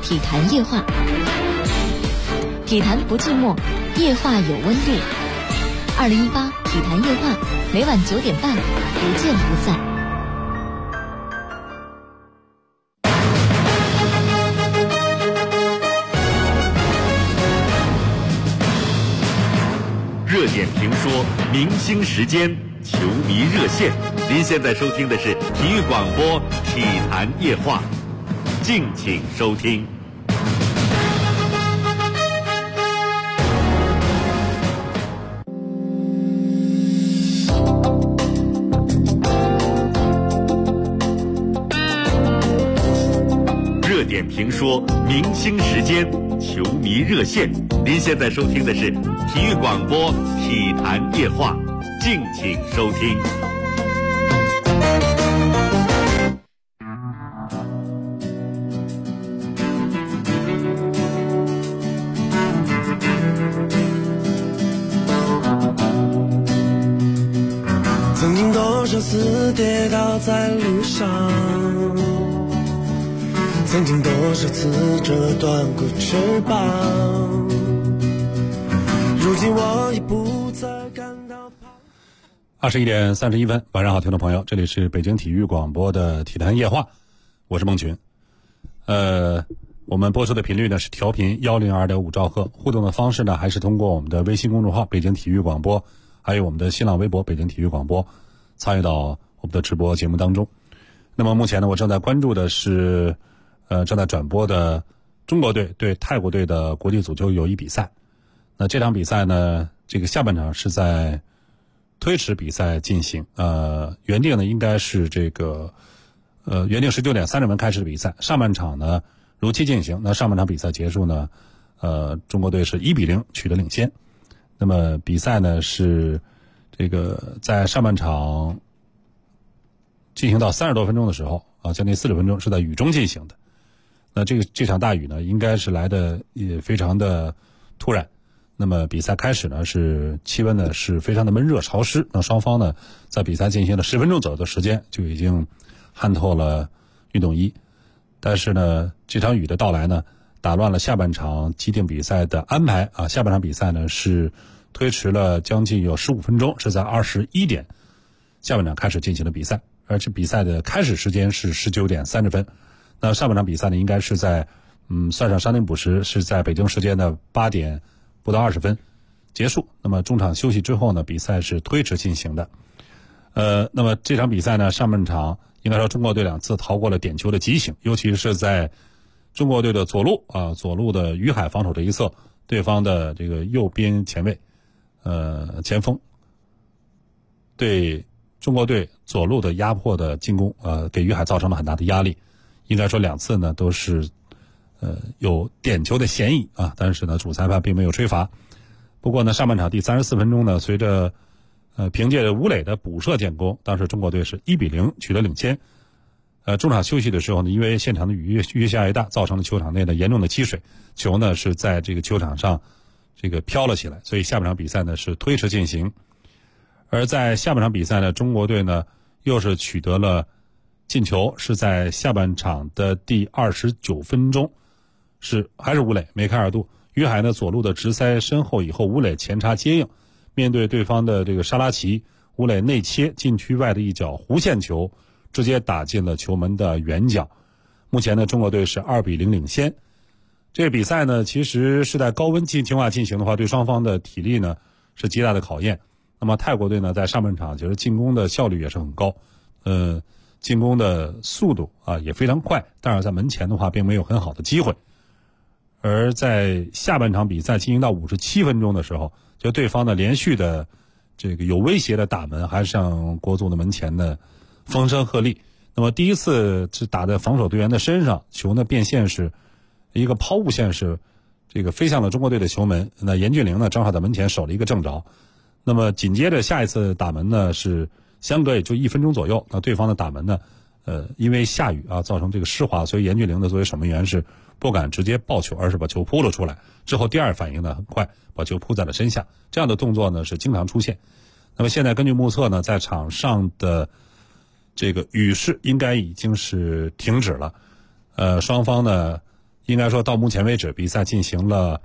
体坛夜话，体坛不寂寞，夜话有温度。2018体坛夜话，每晚9点半，不见不散。 热点评说，明星时间，球迷热线。您现在收听的是体育广播体坛夜话，敬请收听。热点评说，明星时间，球迷热线。您现在收听的是体育广播体坛夜话，敬请收听。 曾经多少次跌倒在路上，曾经多少次折断过翅膀，如今我已不再感到 21点31分，晚上好，听众朋友，这里是北京体育广播的体坛夜话，我是孟群。我们播出的频率呢是调频102.5兆赫，互动的方式呢还是通过我们的微信公众号北京体育广播，还有我们的新浪微博北京体育广播，参与到我们的直播节目当中。那么目前呢，我正在关注的是正在转播的中国队对泰国队的国际足球友谊比赛。那这场比赛呢，这个下半场是在推迟比赛进行，原定呢应该是这个原定19点30分开始的比赛，上半场呢如期进行。那上半场比赛结束呢，中国队是1-0取得领先。那么比赛呢是这个在上半场进行到30多分钟的时候将近40分钟是在雨中进行的。那这场大雨呢应该是来的也非常的突然。那么比赛开始呢是气温呢是非常的闷热潮湿，那双方呢在比赛进行了10分钟左右的时间就已经汗透了运动衣。但是呢这场雨的到来呢打乱了下半场既定比赛的安排下半场比赛呢是推迟了将近有15分钟，是在21点下半场开始进行的比赛，而且比赛的开始时间是19点30分。那上半场比赛呢应该是在算上伤停补时是在北京时间的8点不到20分结束。那么中场休息之后呢比赛是推迟进行的。那么这场比赛呢上半场应该说中国队2次逃过了点球的急醒，尤其是在中国队的左路的于海防守这一侧，对方的这个右边前卫前锋对中国队左路的压迫的进攻给于海造成了很大的压力。应该说2次呢都是有点球的嫌疑但是呢主裁判并没有吹罚。不过呢上半场第34分钟呢，随着凭借着吴磊的补射建功，当时中国队是1-0取得领先。中场休息的时候呢，因为现场的雨越下越大，造成了球场内的严重的积水，球呢是在这个球场上这个飘了起来，所以下半场比赛呢是推迟进行。而在下半场比赛呢，中国队呢又是取得了进球，是在下半场的第29分钟，还是吴磊梅开二度。于海呢左路的直塞身后以后，吴磊前插接应，面对对方的这个沙拉奇，吴磊内切禁区外的一脚弧线球，直接打进了球门的远角。目前呢中国队是2-0领先。这个比赛呢其实是在高温情况下进行的话，对双方的体力呢是极大的考验。那么泰国队呢在上半场其实进攻的效率也是很高，进攻的速度也非常快，但是在门前的话并没有很好的机会。而在下半场比赛进行到57分钟的时候，就对方的连续的这个有威胁的打门，还是向国足的门前的风声鹤唳。那么第一次是打在防守队员的身上，球呢变线是一个抛物线，是这个飞向了中国队的球门。那严俊凌呢正好在门前守了一个正着。那么紧接着下一次打门呢是相隔也就1分钟左右，那对方的打门呢因为下雨造成这个湿滑，所以严俊凌的作为守门员是不敢直接抱球，而是把球扑了出来。之后第二反应呢很快，把球扑在了身下。这样的动作呢是经常出现。那么现在根据目测呢，在场上的这个雨势应该已经是停止了。双方呢应该说到目前为止，比赛进行了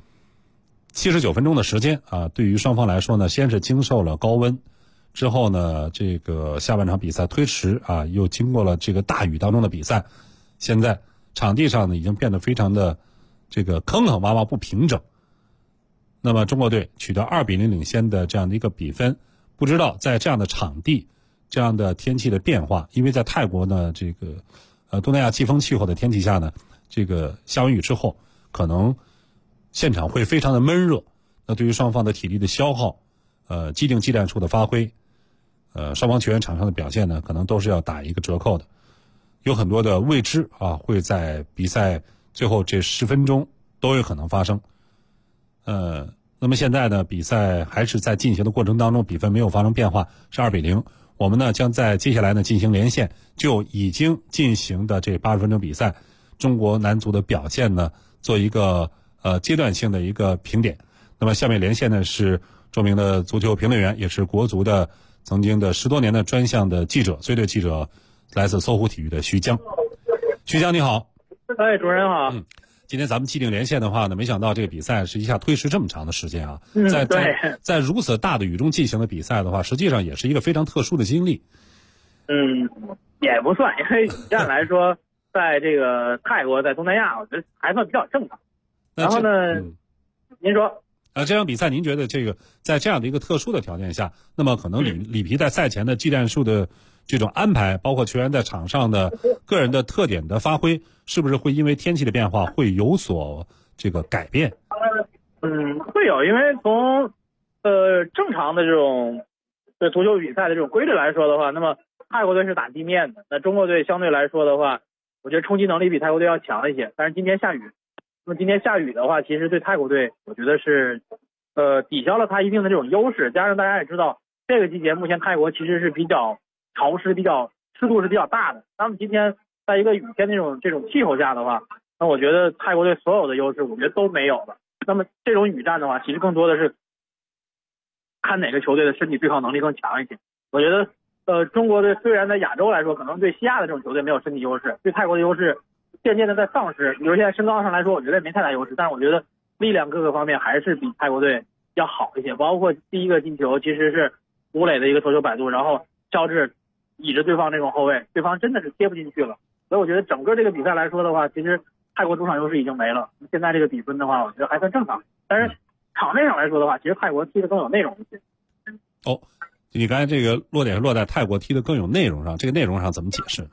79分钟的时间啊。对于双方来说呢，先是经受了高温，之后呢，这个下半场比赛推迟啊，又经过了这个大雨当中的比赛，现在场地上呢已经变得非常的这个坑坑洼洼不平整。那么中国队取得2-0领先的这样的一个比分，不知道在这样的场地、这样的天气的变化，因为在泰国呢这个东南亚季风气候的天气下呢，这个下完雨之后，可能现场会非常的闷热。那对于双方的体力的消耗，既定技战术的发挥，双方球员场上的表现呢，可能都是要打一个折扣的。有很多的未知啊，会在比赛最后这10分钟都有可能发生。那么现在呢，比赛还是在进行的过程当中，比分没有发生变化，是2-0。我们呢将在接下来呢进行连线，就已经进行的这80分钟比赛，中国男足的表现呢做一个阶段性的一个评点。那么下面连线呢是著名的足球评论员，也是国足的曾经的10多年的专项的记者，随队记者，来自搜狐体育的徐江。徐江你好。 哎，主持人好。 今天咱们既定连线的话呢，没想到这个比赛是一下推迟这么长的时间啊！在如此大的雨中进行的比赛的话，实际上也是一个非常特殊的经历。 也不算，因为雨战来说，在这个泰国，在东南亚，我觉得还算比较正常。然后呢，您说？ 这场比赛您觉得这个在这样的一个特殊的条件下，那么可能里皮在赛前的技战术的这种安排，包括球员在场上的个人的特点的发挥，是不是会因为天气的变化会有所这个改变？ 会有，因为从正常的这种足球比赛的这种规律来说的话，那么泰国队是打地面的，那中国队相对来说的话，我觉得冲击能力比泰国队要强一些。但是今天下雨，那么今天下雨的话，其实对泰国队我觉得是抵消了他一定的这种优势。加上大家也知道，这个季节目前泰国其实是比较潮湿，比较湿度是比较大的。那么今天在一个雨天这种气候下的话，那我觉得泰国队所有的优势我觉得都没有了。那么这种雨战的话，其实更多的是看哪个球队的身体对抗能力更强一些。我觉得中国队虽然在亚洲来说可能对西亚的这种球队没有身体优势，对泰国的优势渐渐的在丧失。比如现在身高上来说，我觉得也没太大优势，但是我觉得力量各个方面还是比泰国队要好一些。包括第一个进球其实是吴磊的一个头球摆渡，然后乔治倚着对方这种后卫，对方真的是贴不进去了。所以我觉得整个这个比赛来说的话，其实泰国主场优势已经没了。现在这个比分的话，我觉得还算正常。但是场面上来说的话，其实泰国踢得更有内容一些。 你刚才这个落点是落在泰国踢得更有内容上，这个内容上怎么解释呢？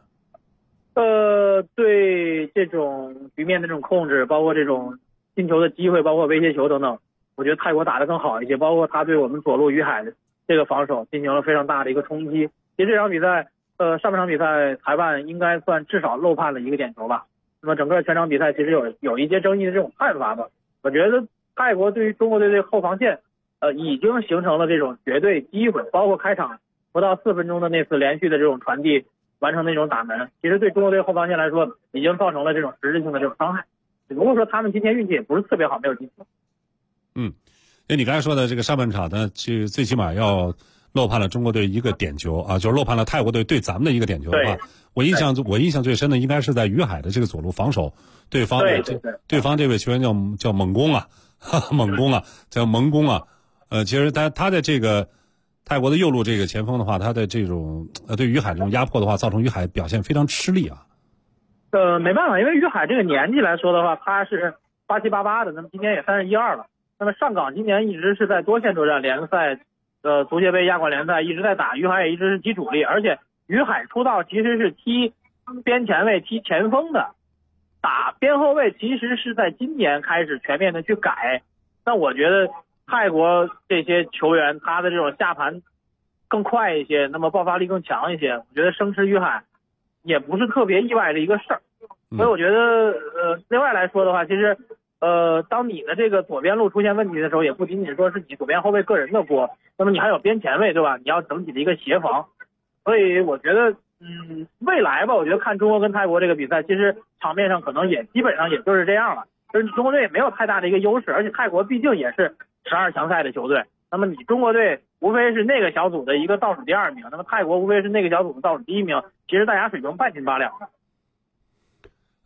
对这种局面的这种控制，包括这种进球的机会，包括威胁球等等，我觉得泰国打得更好一些。包括他对我们左路于海的这个防守进行了非常大的一个冲击。其实这场比赛上半场比赛裁判应该算至少漏判了1个点球吧。那么整个全场比赛其实有一些争议的这种判罚吧。我觉得泰国对于中国队的后防线已经形成了这种绝对机会，包括开场不到4分钟的那次连续的这种传递完成那种打门，其实对中国队后防线来说已经造成了这种实质性的这种伤害。只不过说他们今天运气也不是特别好，没有进球。 你刚才说的这个上半场呢，最起码要漏判了中国队1个点球啊，就是漏判了泰国队对咱们的1个点球的话，我印象最深的应该是在于海的这个左路防守，对方这位球员叫猛攻啊，叫猛攻啊。其实他的这个泰国的右路这个前锋的话，他的这种对于海这种压迫的话，造成于海表现非常吃力啊。 没办法，因为于海这个年纪来说的话，他是87、88的，那么今年也31、2了。那么上港今年一直是在多线作战，联赛、足协杯、亚冠联赛一直在打，于海也一直是踢主力，而且于海出道其实是踢边前卫、踢前锋的，打边后卫其实是在今年开始全面的去改。那我觉得泰国这些球员他的这种下盘更快一些，那么爆发力更强一些，我觉得生吃于海也不是特别意外的一个事儿。所以我觉得另外来说的话，其实当你的这个左边路出现问题的时候，也不仅仅说是你左边后卫个人的锅，那么你还有边前卫，对吧？你要整体的一个协防。所以我觉得未来吧，我觉得看中国跟泰国这个比赛，其实场面上可能也基本上也就是这样了，就是中国队也没有太大的一个优势，而且泰国毕竟也是12强赛的球队，那么你中国队无非是那个小组的一个倒数第2名，那么泰国无非是那个小组的倒数第1名，其实大家水平半斤八两的。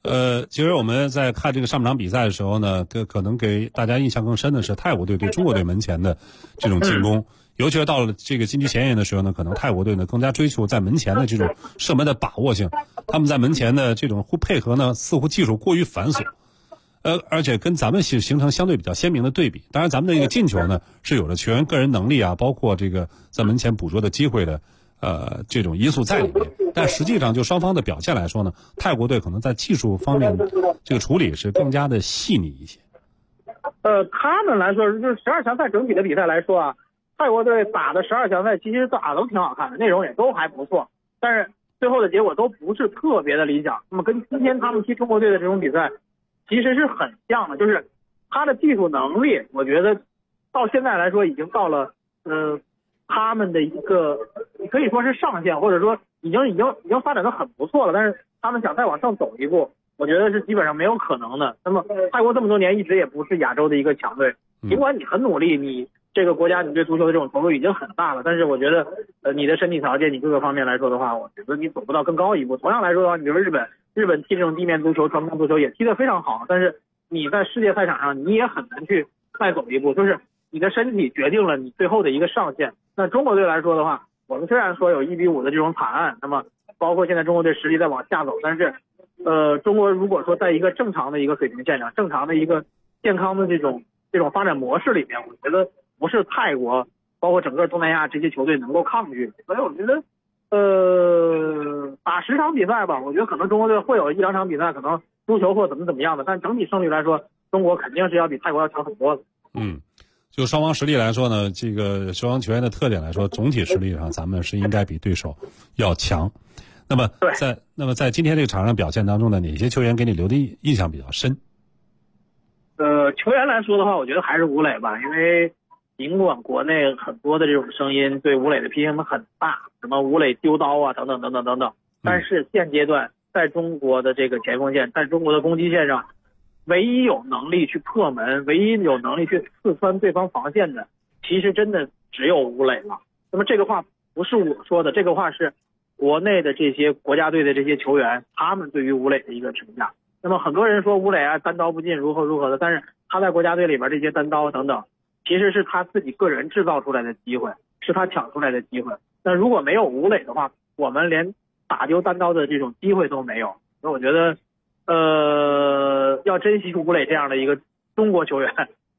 其实我们在看这个上半场比赛的时候呢，可能给大家印象更深的是泰国队对中国队门前的这种进攻，尤其是到了这个禁区前沿的时候呢，可能泰国队呢更加追求在门前的这种射门的把握性，他们在门前的这种配合呢，似乎技术过于繁琐，而且跟咱们形成相对比较鲜明的对比。当然，咱们的这个进球呢是有着球员个人能力啊，包括这个在门前捕捉的机会的这种因素在里面。但实际上就双方的表现来说呢，泰国队可能在技术方面这个处理是更加的细腻一些。 他们来说就是12强赛整体的比赛来说啊，泰国队打的12强赛其实打都挺好看的，内容也都还不错，但是最后的结果都不是特别的理想。那么跟今天他们踢中国队的这种比赛其实是很像的，就是他的技术能力，我觉得到现在来说已经到了他们的一个可以说是上限，或者说已经发展的很不错了，但是他们想再往上走一步，我觉得是基本上没有可能的。那么泰国这么多年一直也不是亚洲的一个强队，尽管你很努力，你这个国家你对足球的这种投入已经很大了，但是我觉得你的身体条件，你各个方面来说的话，我觉得你走不到更高一步。同样来说的话，你比如说日本踢这种地面足球、传控足球也踢得非常好，但是你在世界赛场上你也很难去再走一步，就是你的身体决定了你最后的一个上限。那中国队来说的话，我们虽然说有1-5的这种惨案，那么包括现在中国队实力在往下走，但是中国如果说在一个正常的一个水平线上，正常的一个健康的这种发展模式里面，我觉得不是泰国包括整个东南亚这些球队能够抗拒。所以我觉得打10场比赛吧，我觉得可能中国队会有1-2场比赛可能输球或怎么样的，但整体胜率来说，中国肯定是要比泰国要强很多的。 就双方实力来说呢，这个双方球员的特点来说，总体实力上咱们是应该比对手要强。那么在今天这个场上表现当中呢，哪些球员给你留的印象比较深？ 球员来说的话，我觉得还是吴磊吧，因为尽管国内很多的这种声音对吴磊的批评很大，什么吴磊丢刀啊等等，但是现阶段在中国的这个前锋线，在中国的攻击线上，唯一有能力去破门，唯一有能力去刺穿对方防线的，其实真的只有吴磊了。那么这个话不是我说的，这个话是国内的这些国家队的这些球员他们对于吴磊的一个评价。那么很多人说吴磊啊单刀不进如何的，但是他在国家队里边这些单刀等等，其实是他自己个人制造出来的机会，是他抢出来的机会。那如果没有吴磊的话，我们连打丢单刀的这种机会都没有。所以我觉得要珍惜吴磊这样的一个中国球员。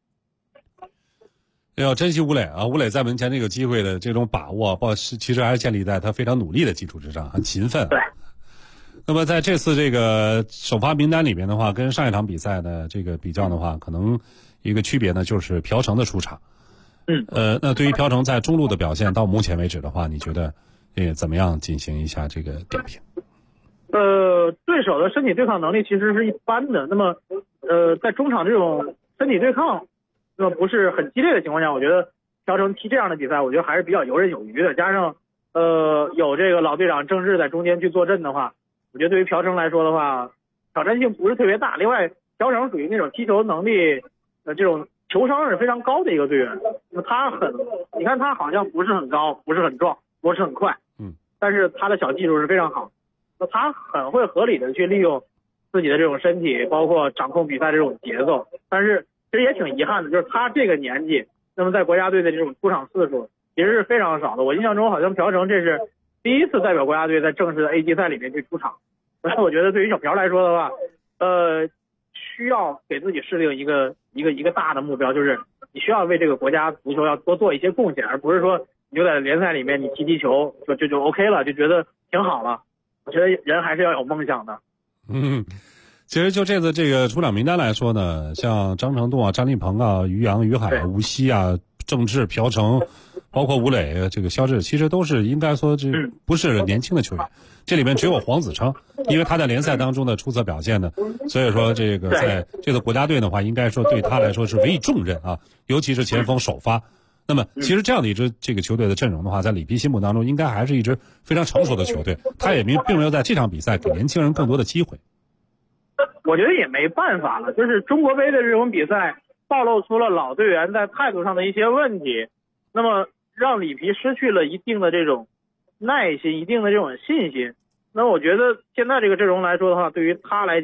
要珍惜吴磊啊！吴磊在门前这个机会的这种把握，其实还是建立在他非常努力的基础之上，很勤奋。 对。 那么在这次这个首发名单里边的话，跟上一场比赛的这个比较的话，可能一个区别呢，就是朴成的出场。那对于朴成在中路的表现，到目前为止的话，你觉得怎么样进行一下这个点评？ 对手的身体对抗能力其实是一般的。那么在中场这种身体对抗那么不是很激烈的情况下，我觉得朴成踢这样的比赛，我觉得还是比较游刃有余的。加上有这个老队长郑智在中间去坐镇的话，我觉得对于朴成来说的话，挑战性不是特别大。另外，朴成属于那种踢球能力这种球商是非常高的一个队员。那么你看他好像不是很高，不是很壮，不是很快，但是他的小技术是非常好。那他很会合理的去利用自己的这种身体，包括掌控比赛这种节奏。但是其实也挺遗憾的，就是他这个年纪，那么在国家队的这种出场次数其实是非常少的。我印象中好像朴成这是第一次代表国家队在正式的 A 级赛里面去出场。所以我觉得对于小朴来说的话，需要给自己设定一个大的目标，就是你需要为这个国家足球要多做一些贡献，而不是说你就在联赛里面你踢球就 OK 了，就觉得挺好了。我觉得人还是要有梦想的。 其实就这次这个出场名单来说呢，像张成栋啊、张立鹏啊、于洋、于海、吴曦啊、郑智、朴成，包括吴磊、这个肖智，其实都是应该说这不是年轻的球员。这里面只有黄子成，因为他在联赛当中的出色表现呢，所以说这个在这个国家队的话，应该说对他来说是委以重任啊，尤其是前锋首发。那么其实这样的一支这个球队的阵容的话，在里皮心目当中应该还是一支非常成熟的球队，他也并没有在这场比赛给年轻人更多的机会。 我觉得也没办法了，就是中国杯的这种比赛暴露出了老队员在态度上的一些问题，那么让里皮失去了一定的这种耐心，一定的这种信心。那我觉得现在这个阵容来说的话，对于他来讲，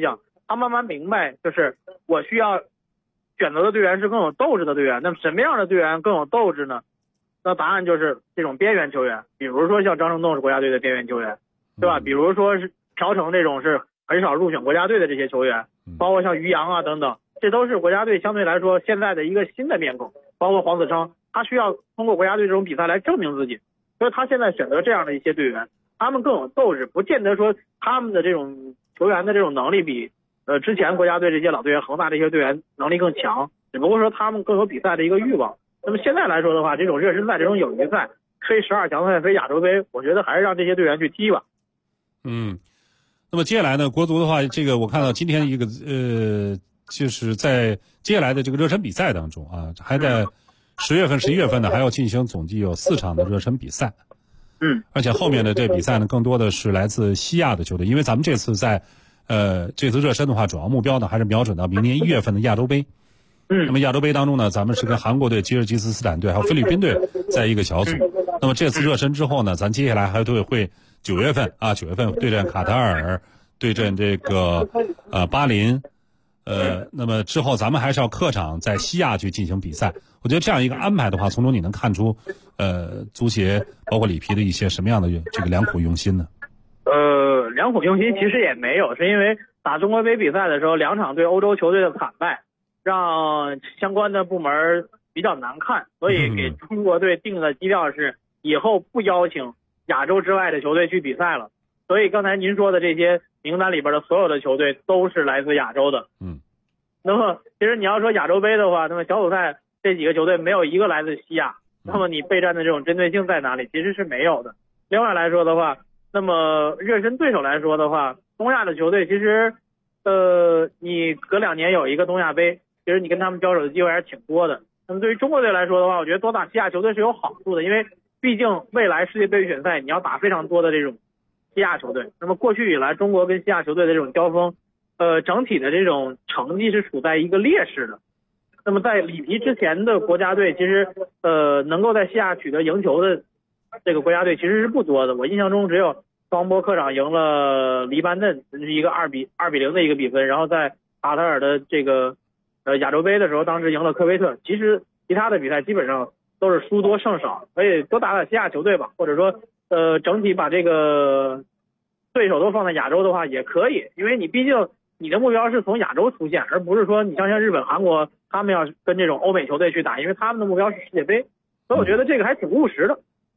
他慢慢明白，就是我需要选择的队员是更有斗志的队员。那么什么样的队员更有斗志呢？那答案就是这种边缘球员，比如说像张成栋是国家队的边缘球员，对吧？比如说是朴成这种是很少入选国家队的这些球员，包括像于洋啊等等，这都是国家队相对来说现在的一个新的面孔。包括黄子成，他需要通过国家队这种比赛来证明自己，所以他现在选择这样的一些队员，他们更有斗志，不见得说他们的这种球员的这种能力比之前国家队这些老队员、恒大这些队员能力更强，只不过说他们更有比赛的一个欲望。那么现在来说的话，这种热身赛、这种友谊赛、非12强赛、非亚洲杯，我觉得还是让这些队员去踢吧。 那么接下来呢，国足的话，这个我看到今天一个就是在接下来的这个热身比赛当中啊，还在10月份、11月份呢，还要进行总计有4场的热身比赛。而且后面的这比赛呢，更多的是来自西亚的球队，因为咱们这次在这次热身的话，主要目标呢还是瞄准到明年1月份的亚洲杯。那么亚洲杯当中呢，咱们是跟韩国队、吉尔吉斯斯坦队还有菲律宾队在一个小组。那么这次热身之后呢，咱接下来还会9月份对阵卡塔尔，对阵这个巴林。那么之后咱们还是要客场在西亚去进行比赛。我觉得这样一个安排的话，从中你能看出足协包括里皮的一些什么样的这个良苦用心呢？ 良苦用心其实也没有，是因为打中国杯比赛的时候2场对欧洲球队的惨败，让相关的部门比较难看，所以给中国队定的基调是以后不邀请亚洲之外的球队去比赛了。所以刚才您说的这些名单里边的所有的球队都是来自亚洲的。那么其实你要说亚洲杯的话，那么小组赛这几个球队没有一个来自西亚，那么你备战的这种针对性在哪里？其实是没有的。另外来说的话，那么热身对手来说的话，东亚的球队其实你隔2年有一个东亚杯，其实你跟他们交手的机会还是挺多的。那么对于中国队来说的话，我觉得多打西亚球队是有好处的，因为毕竟未来世界杯预选赛你要打非常多的这种西亚球队。那么过去以来中国跟西亚球队的这种交锋，整体的这种成绩是处在一个劣势的。那么在里皮之前的国家队，其实能够在西亚取得赢球的这个国家队其实是不多的。我印象中只有双波客场赢了黎巴嫩，是一个2比0的一个比分，然后在卡塔尔的这个亚洲杯的时候，当时赢了科威特。其实其他的比赛基本上都是输多胜少，所以多打打西亚球队吧，或者说整体把这个对手都放在亚洲的话也可以，因为你毕竟你的目标是从亚洲出现，而不是说你像日本、韩国他们要跟这种欧美球队去打，因为他们的目标是世界杯，所以我觉得这个还挺务实的。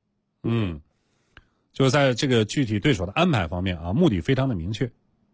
就是在这个具体对手的安排方面啊，目的非常的明确。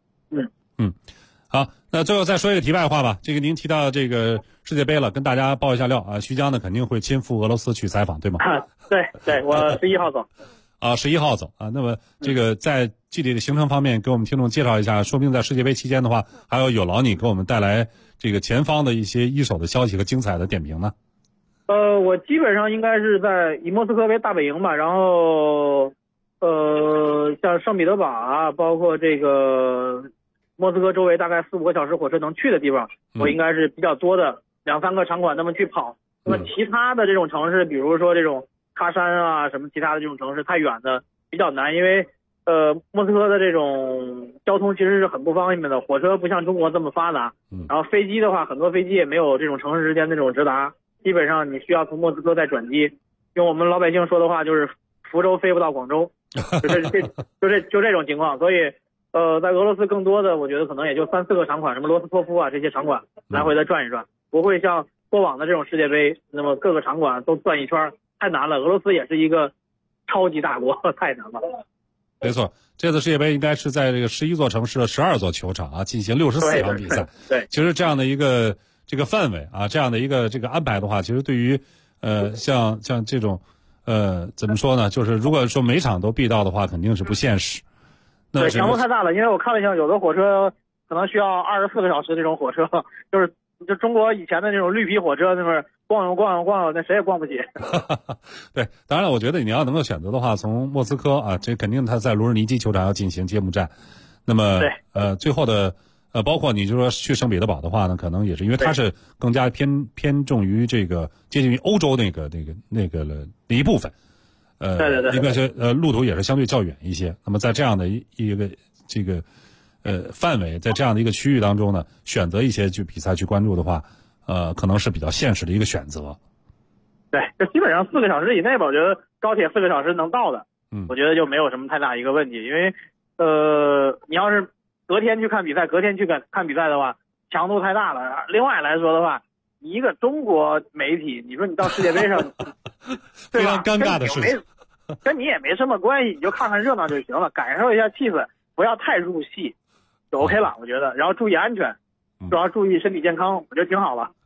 好，那最后再说一个题外话吧。这个您提到这个世界杯了，跟大家爆一下料啊，徐江呢肯定会亲赴俄罗斯去采访，对吗？ 对，我11号走。 11号走啊。那么这个在具体的行程方面给我们听众介绍一下，说不定在世界杯期间的话，还有劳你给我们带来这个前方的一些一手的消息和精彩的点评呢。 我基本上应该是以莫斯科为大本营吧，然后像圣彼得堡啊，包括这个莫斯科周围大概4-5个小时火车能去的地方，我应该是比较多的2-3个场馆那么去跑。那么其他的这种城市，比如说这种喀山啊什么其他的这种城市太远的比较难，因为莫斯科的这种交通其实是很不方便的，火车不像中国这么发达，然后飞机的话很多飞机也没有这种城市之间的这种直达，基本上你需要从莫斯科再转机，用我们老百姓说的话就是福州飞不到广州，就这种情况。所以在俄罗斯更多的我觉得可能也就3-4个场馆，什么罗斯托夫啊这些场馆来回的转一转，不会像过往的这种世界杯那么各个场馆都转一圈，太难了。俄罗斯也是一个超级大国，太难了。 没错，这次世界杯应该是在这个11座城市的12座球场啊进行64场比赛。 对， 其实这样的一个这个范围啊，这样的一个这个安排的话，其实对于像这种怎么说呢，就是如果说每场都必到的话，肯定是不现实。 对，强度太大了，因为我看了一下，有的火车可能需要24个小时，这种火车就中国以前的那种绿皮火车，那边逛悠，那谁也逛不起。 对，当然了，我觉得你要能够选择的话，从莫斯科啊，这肯定他在卢日尼基球场要进行揭幕战。那么最后的包括你就说去圣彼得堡的话呢，可能也是因为它是更加偏重于这个接近于欧洲那个一部分。 对， 应该是路途也是相对较远一些。那么在这样的一个这个范围，在这样的一个区域当中呢，选择一些比赛去关注的话，可能是比较现实的一个选择。 对，就基本上4个小时以内吧，我觉得高铁4个小时能到的，我觉得就没有什么太大一个问题。因为你要是隔天去看比赛，隔天去看比赛的话，强度太大了。另外来说的话，你一个中国媒体，你说你到世界杯上， 非常尴尬的事情， 跟你也没什么关系，你就看看热闹就行了，感受一下气氛，不要太入戏，就 OK 了，我觉得。然后注意安全，主要注意身体健康，我觉得挺好了。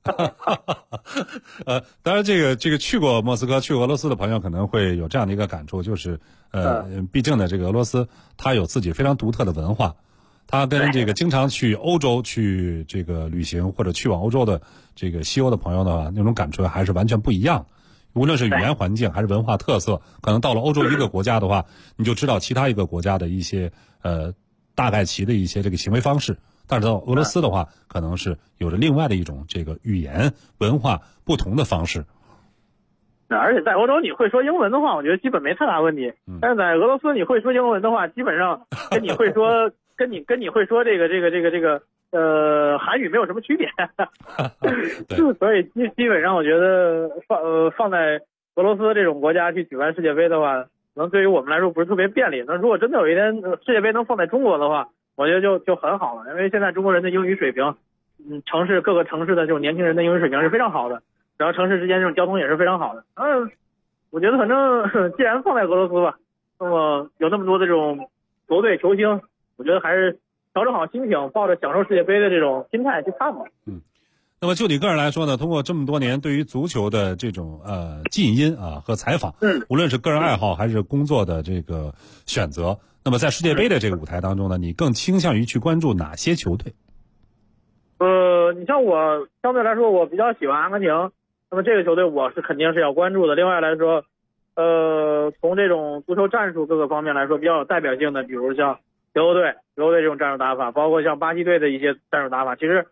当然这个去过莫斯科、去俄罗斯的朋友可能会有这样的一个感触，就是毕竟呢，这个俄罗斯它有自己非常独特的文化，它跟这个经常去欧洲去这个旅行或者去往欧洲的这个西欧的朋友呢，那种感触还是完全不一样。无论是语言环境还是文化特色，可能到了欧洲一个国家的话，你就知道其他一个国家的一些大概其的一些这个行为方式。但是到俄罗斯的话，可能是有着另外的一种这个语言文化不同的方式。 而且在欧洲你会说英文的话，我觉得基本没太大问题。但是在俄罗斯你会说英文的话，基本上跟你会说跟你会说这个韩语没有什么区别。所以基本上我觉得放在俄罗斯这种国家去举办世界杯的话，可能对于我们来说不是特别便利。那如果真的有一天世界杯能放在中国的话，我觉得就很好了。因为现在中国人的英语水平，各个城市的这种年轻人的英语水平是非常好的，然后城市之间这种交通也是非常好的。我觉得反正既然放在俄罗斯吧，那么有那么多的这种国队球星，我觉得还是调整好心情，抱着享受世界杯的这种心态去看吧。 那么就你个人来说呢，通过这么多年对于足球的这种浸淫啊和采访，无论是个人爱好还是工作的这个选择，那么在世界杯的这个舞台当中呢，你更倾向于去关注哪些球队？ 你像我相对来说，我比较喜欢阿根廷，那么这个球队我是肯定是要关注的。另外来说，从这种足球战术各个方面来说，比较有代表性的，比如像德国队这种战术打法，包括像巴西队的一些战术打法，其实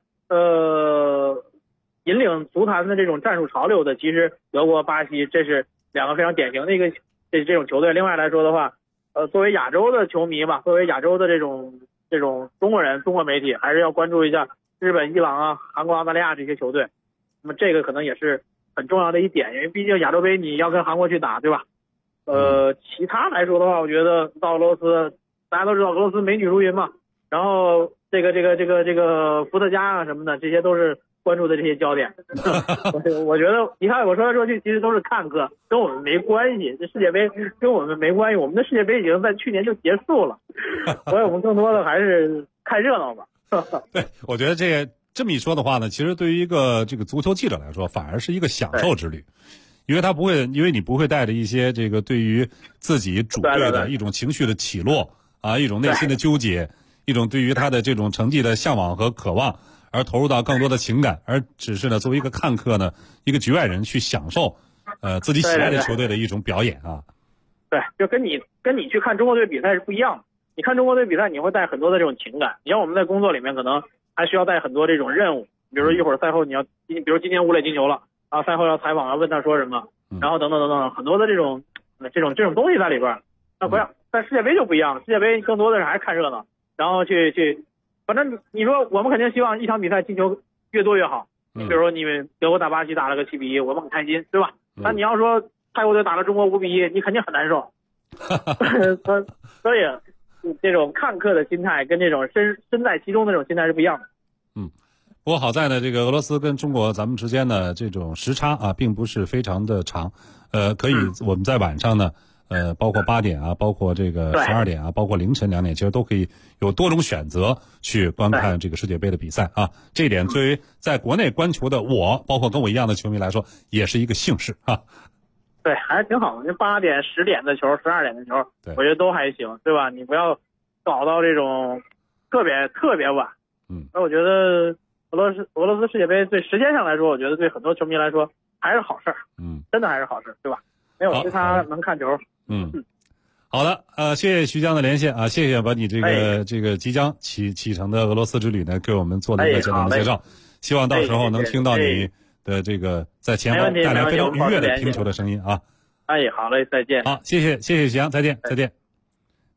引领足坛的这种战术潮流的，其实德国、巴西这是两个非常典型的一个这种球队。另外来说的话，作为亚洲的球迷吧，作为亚洲的这种中国人、中国媒体，还是要关注一下日本、伊朗啊、韩国、澳大利亚这些球队。那么这个可能也是很重要的一点，因为毕竟亚洲杯你要跟韩国去打，对吧？其他来说的话，我觉得到俄罗斯，大家都知道俄罗斯美女如云嘛，然后这个伏特加啊什么的，这些都是关注的这些焦点。我觉得你看我说来说去，其实都是看客，跟我们没关系。这世界杯跟我们没关系，我们的世界杯已经在去年就结束了，所以我们更多的还是看热闹吧。 对，我觉得这么一说的话呢，其实对于一个这个足球记者来说，反而是一个享受之旅。因为你不会带着一些这个对于自己主队的一种情绪的起落啊，一种内心的纠结，一种对于他的这种成绩的向往和渴望，而投入到更多的情感，而只是呢作为一个看客呢，一个局外人去享受自己喜爱的球队的一种表演啊。 对，就跟你去看中国队比赛是不一样的。你看中国队比赛，你会带很多的这种情感。你像我们在工作里面可能还需要带很多这种任务，比如说一会儿赛后比如今天吴磊进球了啊，赛后要采访啊，问他说什么，然后等等等等，很多的这种东西在里边。那不要，但世界杯就不一样了，世界杯更多的是还是看热闹，然后去，反正你说我们肯定希望一场比赛进球越多越好。比如说你们德国打巴西打了个7-1，我们很开心，对吧？那你要说泰国队打了中国5-1，你肯定很难受。所以这种看客的心态跟这种身在其中的这种心态是不一样的。 不过好在呢，这个俄罗斯跟中国咱们之间的这种时差啊，并不是非常的长，可以我们在晚上呢，包括8点啊，包括这个12点啊，包括凌晨2点，其实都可以有多种选择去观看这个世界杯的比赛啊。这一点对于在国内观球的我，包括跟我一样的球迷来说，也是一个幸事啊。 对，还是挺好的。那8点、10点的球、12点的球，我觉得都还行，对吧？你不要搞到这种特别晚。那我觉得俄罗斯世界杯对时间上来说，我觉得对很多球迷来说还是好事儿。真的还是好事，对吧？没有时差能看球。 好的，谢谢徐江的连线啊，谢谢把你这个即将启程的俄罗斯之旅呢，给我们做了一个简单的介绍。希望到时候能听到你的这个在前方带来非常愉悦的听球的声音啊。 好嘞，再见。 好，谢谢徐江，再见。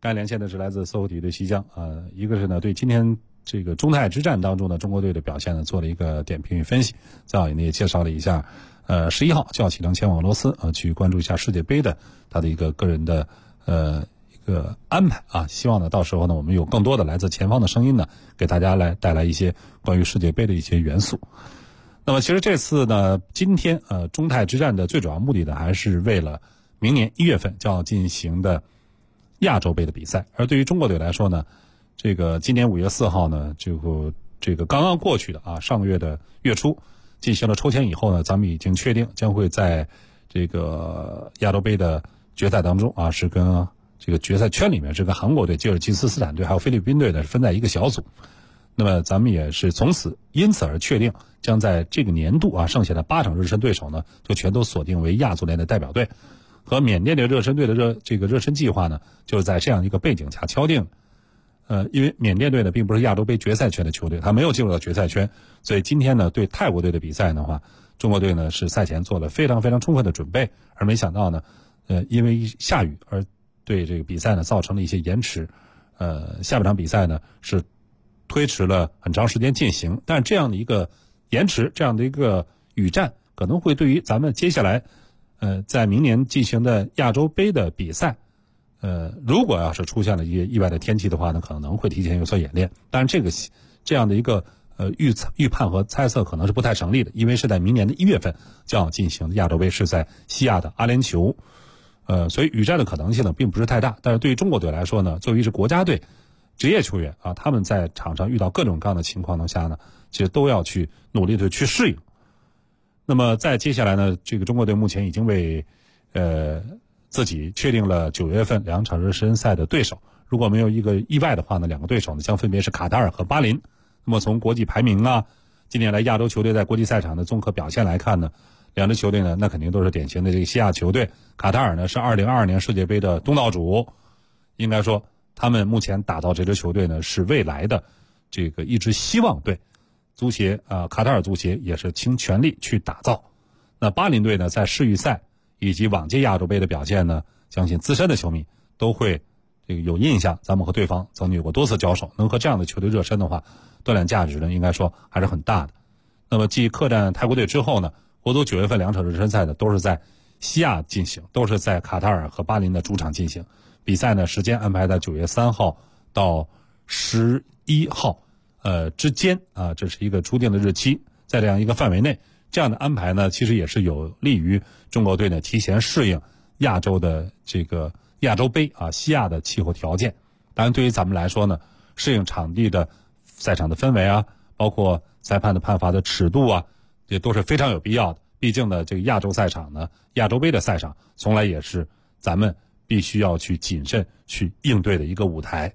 刚才连线的是来自搜狐体育的西江一个是呢对今天这个中泰之战当中的中国队的表现呢做了一个点评与分析，再有呢也介绍了一下11号就要启程前往俄罗斯去关注一下世界杯的他的一个个人的一个安排希望呢到时候呢我们有更多的来自前方的声音呢给大家来带来一些关于世界杯的一些元素。那么其实这次呢今天中泰之战的最主要目的呢还是为了明年1月份就要进行的亚洲杯的比赛。而对于中国队来说呢，这个今年5月4号呢这个刚刚过去的上个月的月初进行了抽签以后呢，咱们已经确定将会在这个亚洲杯的决赛当中是跟这个决赛圈里面是跟韩国队、吉尔吉斯斯坦队还有菲律宾队呢分在一个小组。那么咱们也是因此而确定将在这个年度剩下的8场热身对手呢就全都锁定为亚足联的代表队。和缅甸的热身队的这个热身计划呢就是在这样一个背景下敲定。因为缅甸队呢并不是亚洲杯决赛圈的球队，他没有进入到决赛圈，所以今天呢对泰国队的比赛的话，中国队呢是赛前做了非常非常充分的准备，而没想到呢因为下雨而对这个比赛呢造成了一些延迟。下半场比赛呢是推迟了很长时间进行，但是这样的一个延迟，这样的一个雨战可能会对于咱们接下来在明年进行的亚洲杯的比赛如果要是出现了一些意外的天气的话呢，可能会提前有所演练。当然这样的一个预判和猜测可能是不太成立的，因为是在明年的1月份将要进行的亚洲杯是在西亚的阿联酋。所以雨战的可能性呢并不是太大。但是对于中国队来说呢，作为是国家队职业球员他们在场上遇到各种各样的情况下呢，其实都要去努力的去适应。那么在接下来呢，这个中国队目前已经为自己确定了9月份2场热身赛的对手。如果没有一个意外的话呢，2个对手呢将分别是卡塔尔和巴林。那么从国际排名近年来亚洲球队在国际赛场的综合表现来看呢，两支球队呢那肯定都是典型的这个西亚球队。卡塔尔呢是2022年世界杯的东道主，应该说他们目前打造这支球队呢是未来的这个一支希望队。足协卡塔尔足协也是倾全力去打造。那巴林队呢在世预赛以及往届亚洲杯的表现呢，相信资深的球迷都会这个有印象，咱们和对方曾经有过多次交手，能和这样的球队热身的话，锻炼价值呢应该说还是很大的。那么继客战泰国队之后呢，国足9月份2场热身赛呢都是在西亚进行，都是在卡塔尔和巴林的主场进行。比赛呢时间安排在9月3号到11号之间这是一个初定的日期，在这样一个范围内，这样的安排呢其实也是有利于中国队呢提前适应亚洲的这个亚洲杯西亚的气候条件。当然对于咱们来说呢，适应场地的赛场的氛围包括裁判的判罚的尺度也都是非常有必要的。毕竟呢这个亚洲赛场呢，亚洲杯的赛场从来也是咱们必须要去谨慎去应对的一个舞台。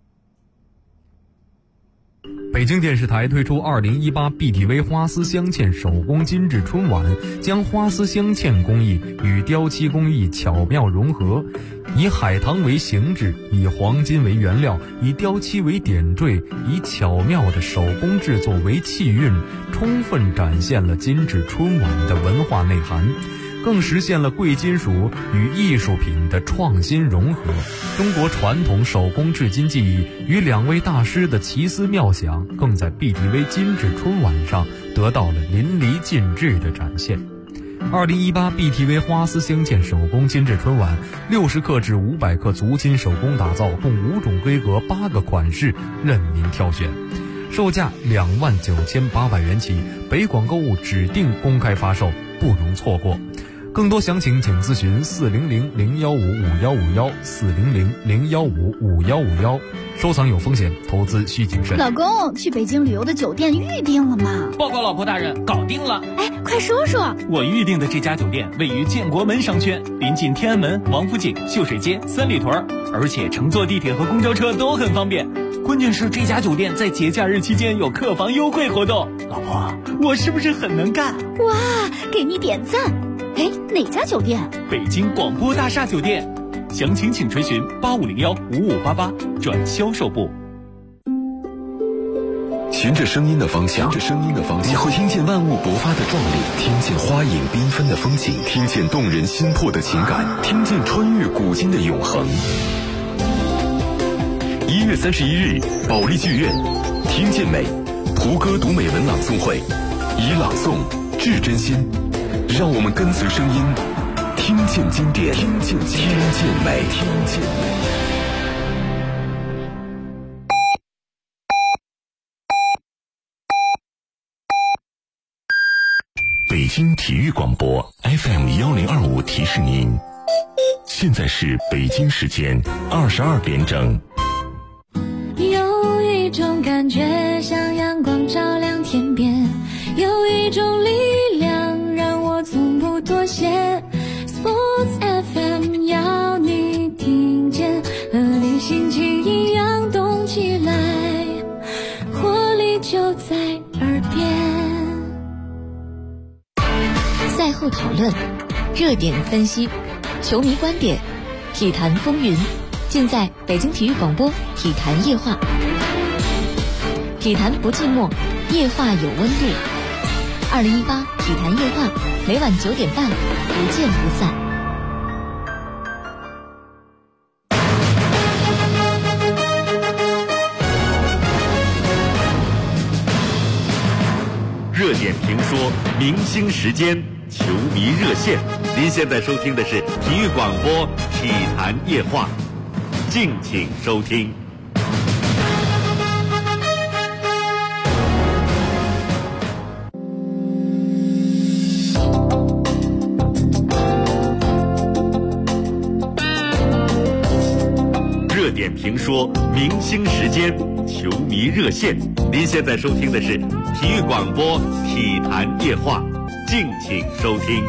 北京电视台推出2018 BTV 花丝镶嵌手工精致春晚，将花丝镶嵌工艺与雕漆工艺巧妙融合，以海棠为形制，以黄金为原料，以雕漆为点缀，以巧妙的手工制作为气韵，充分展现了精致春晚的文化内涵，更实现了贵金属与艺术品的创新融合。中国传统手工制金技艺与2位大师的奇思妙想，更在 BTV 精致春晚上得到了淋漓尽致的展现。2018 BTV 花丝镶嵌手工精致春晚，60克至500克足金手工打造，共5种规格8个款式，任您挑选。售价29800元起，北广购物指定公开发售，不容错过。更多详情请咨询400-015-5151 400-015-5151。收藏有风险，投资需谨慎。 老公，去北京旅游的酒店预定了吗？ 报告老婆大人，搞定了。 哎，快说说。 我预定的这家酒店位于建国门商圈，临近天安门、王府井、秀水街、三里屯，而且乘坐地铁和公交车都很方便。关键是这家酒店在节假日期间有客房优惠活动。老婆，我是不是很能干？ 哇，给你点赞。哎，哪家酒店？ 北京广播大厦酒店。详情请垂询8501-5588转销售部。 循着声音的方向，你会听见万物勃发的壮丽，听见花影缤纷的风景，听见动人心魄的情感，听见穿越古今的永恒。 1月31日，保利剧院，听见美，胡歌读美文朗诵会，以朗诵致真心，让我们跟随声音，听见经典，听见美，听见美。北京体育广播 FM1025提示您，现在是北京时间22点整。 有一种感觉像阳光照亮天边，有一种力量让我从不妥协。 Sports FM 要你听见，和你心情一样动起来，活力就在耳边。 赛后讨论，热点分析，球迷观点，体坛风云，尽在北京体育广播体坛夜话。体坛不寂寞，夜话有温度。2018体坛夜话，每晚9点半，不见不散。 热点评说，明星时间，球迷热线。您现在收听的是体育广播体坛夜话，敬请收听。热点评说，明星时间，球迷热线。您现在收听的是体育广播体坛夜话，敬请收听。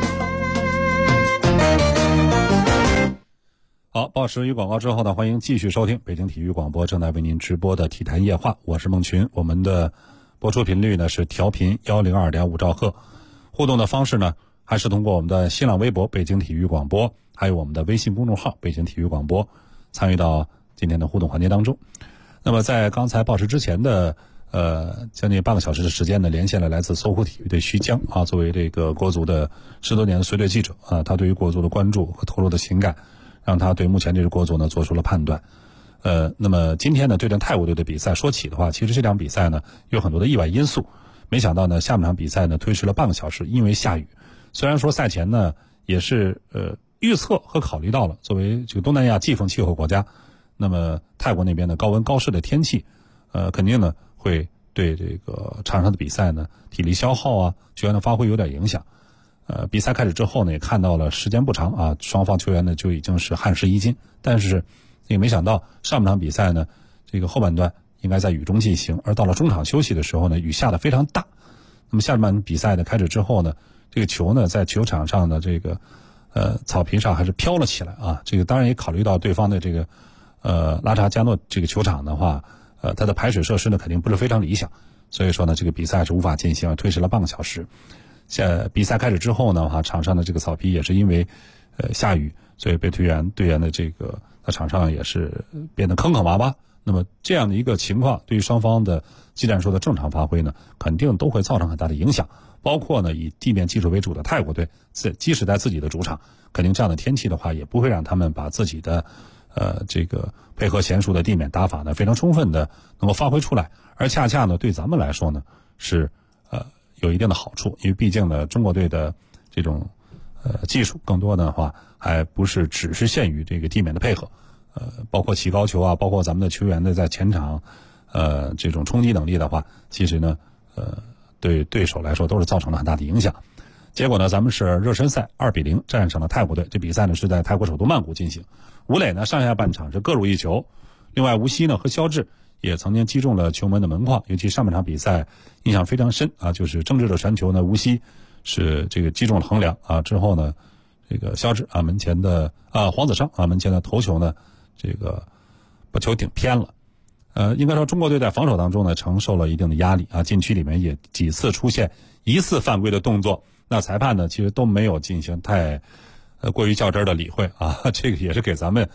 好，报时与广告之后呢，欢迎继续收听北京体育广播正在为您直播的体坛夜话，我是孟群。我们的播出频率呢是调频102.5兆赫，互动的方式呢还是通过我们的新浪微博北京体育广播，还有我们的微信公众号北京体育广播，参与到今天的互动环节当中。那么在刚才报时之前的将近半个小时的时间呢，连线了来自搜狐体育的徐江啊，作为这个国足的10多年的随队记者啊，他对于国足的关注和投入的情感，让他对目前这支国足呢做出了判断。那么今天呢对阵泰国队的比赛说起的话，其实这场比赛呢有很多的意外因素，没想到呢下半场比赛呢推迟了半个小时，因为下雨。虽然说赛前呢也是预测和考虑到了作为这个东南亚季风气候国家，那么泰国那边的高温高湿的天气，肯定呢会对这个场上的比赛呢体力消耗啊，球员的发挥有点影响。比赛开始之后呢，也看到了时间不长啊，双方球员呢就已经是汗湿衣襟，但是也没想到上半场比赛呢，这个后半段应该在雨中进行，而到了中场休息的时候呢，雨下得非常大。那么下半场比赛的开始之后呢，这个球呢在球场上的这个草皮上还是飘了起来啊。这个当然也考虑到对方的这个拉查加诺这个球场的话，它的排水设施呢肯定不是非常理想，所以说呢这个比赛是无法进行，推迟了半个小时。比赛开始之后呢，场上的这个草皮也是因为下雨，所以被队员的这个在场上也是变得坑坑洼洼。那么这样的一个情况，对于双方的技战术的正常发挥呢，肯定都会造成很大的影响。包括呢以地面技术为主的泰国队，即使在自己的主场，肯定这样的天气的话，也不会让他们把自己的这个配合娴熟的地面打法呢非常充分的能够发挥出来。而恰恰呢对咱们来说呢是有一定的好处，因为毕竟呢中国队的这种技术更多的话还不是只是限于这个地面的配合，包括起高球啊，包括咱们的球员的在前场这种冲击能力的话，其实呢对对手来说都是造成了很大的影响。结果呢咱们是热身赛2-0战胜了泰国队，这比赛呢是在泰国首都曼谷进行。吴磊呢上下半场是各入一球，另外吴曦呢和肖智也曾经击中了球门的门框，尤其上半场比赛印象非常深啊，就是争执的传球呢，吴曦是这个击中了横梁啊，之后呢，这个肖智啊门前的黄子尚啊门前的头球呢，这个把球顶偏了。应该说中国队在防守当中呢承受了一定的压力啊，禁区里面也几次出现疑似犯规的动作，那裁判呢其实都没有进行太过于较真的理会啊，这个也是给咱们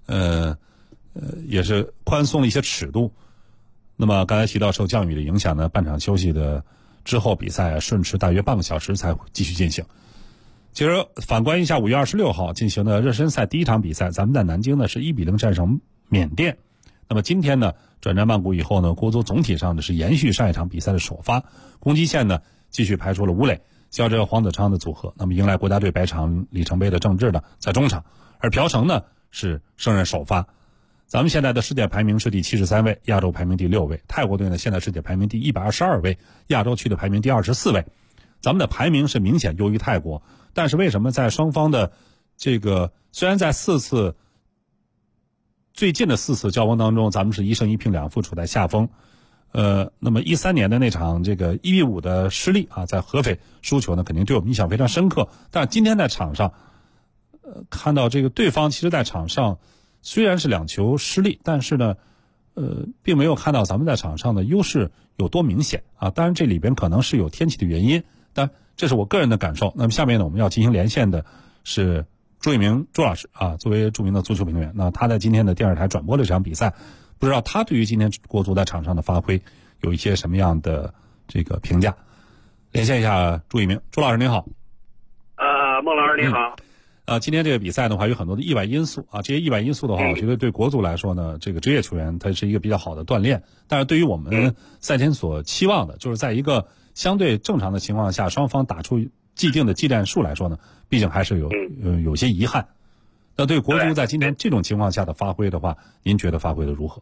也是宽松了一些尺度。那么刚才提到受降雨的影响呢，半场休息的之后，比赛顺迟大约半个小时才继续进行。其实反观一下5月26号进行的热身赛第一场比赛，咱们在南京呢是1-0战胜缅甸。那那么今天呢，转战曼谷以后呢，国足总体上呢是延续上一场比赛的首发，攻击线呢继续排出了吴磊、肖哲、黄子昌的组合，那么迎来国家队百场里程碑的郑智呢在中场，而朴成呢是胜任首发。咱们现在的世界排名是第73位，亚洲排名第6位。泰国队呢现在世界排名第122位，亚洲区的排名第24位。咱们的排名是明显优于泰国，但是为什么在双方的这个虽然在最近的4次交锋当中，咱们是1胜1平2负处在下风。那么13年的那场这个1-5的失利啊，在合肥输球呢，肯定对我们印象非常深刻。但是今天在场上，看到这个对方其实在场上虽然是2球失利，但是呢，并没有看到咱们在场上的优势有多明显啊。当然这里边可能是有天气的原因，但这是我个人的感受。那么下面呢，我们要进行连线的是朱一鸣朱老师啊，作为著名的足球评论员，那他在今天的电视台转播了这场比赛，不知道他对于今天国足在场上的发挥有一些什么样的这个评价。连线一下朱一鸣，朱老师您好。 孟老师您好。 今天这个比赛的话有很多的意外因素啊，这些意外因素的话，我觉得对国足来说呢，这个职业球员他是一个比较好的锻炼，但是对于我们赛前所期望的，就是在一个相对正常的情况下，双方打出既定的技战术来说呢，毕竟还是有些遗憾。那对国足在今天这种情况下的发挥的话，您觉得发挥的如何？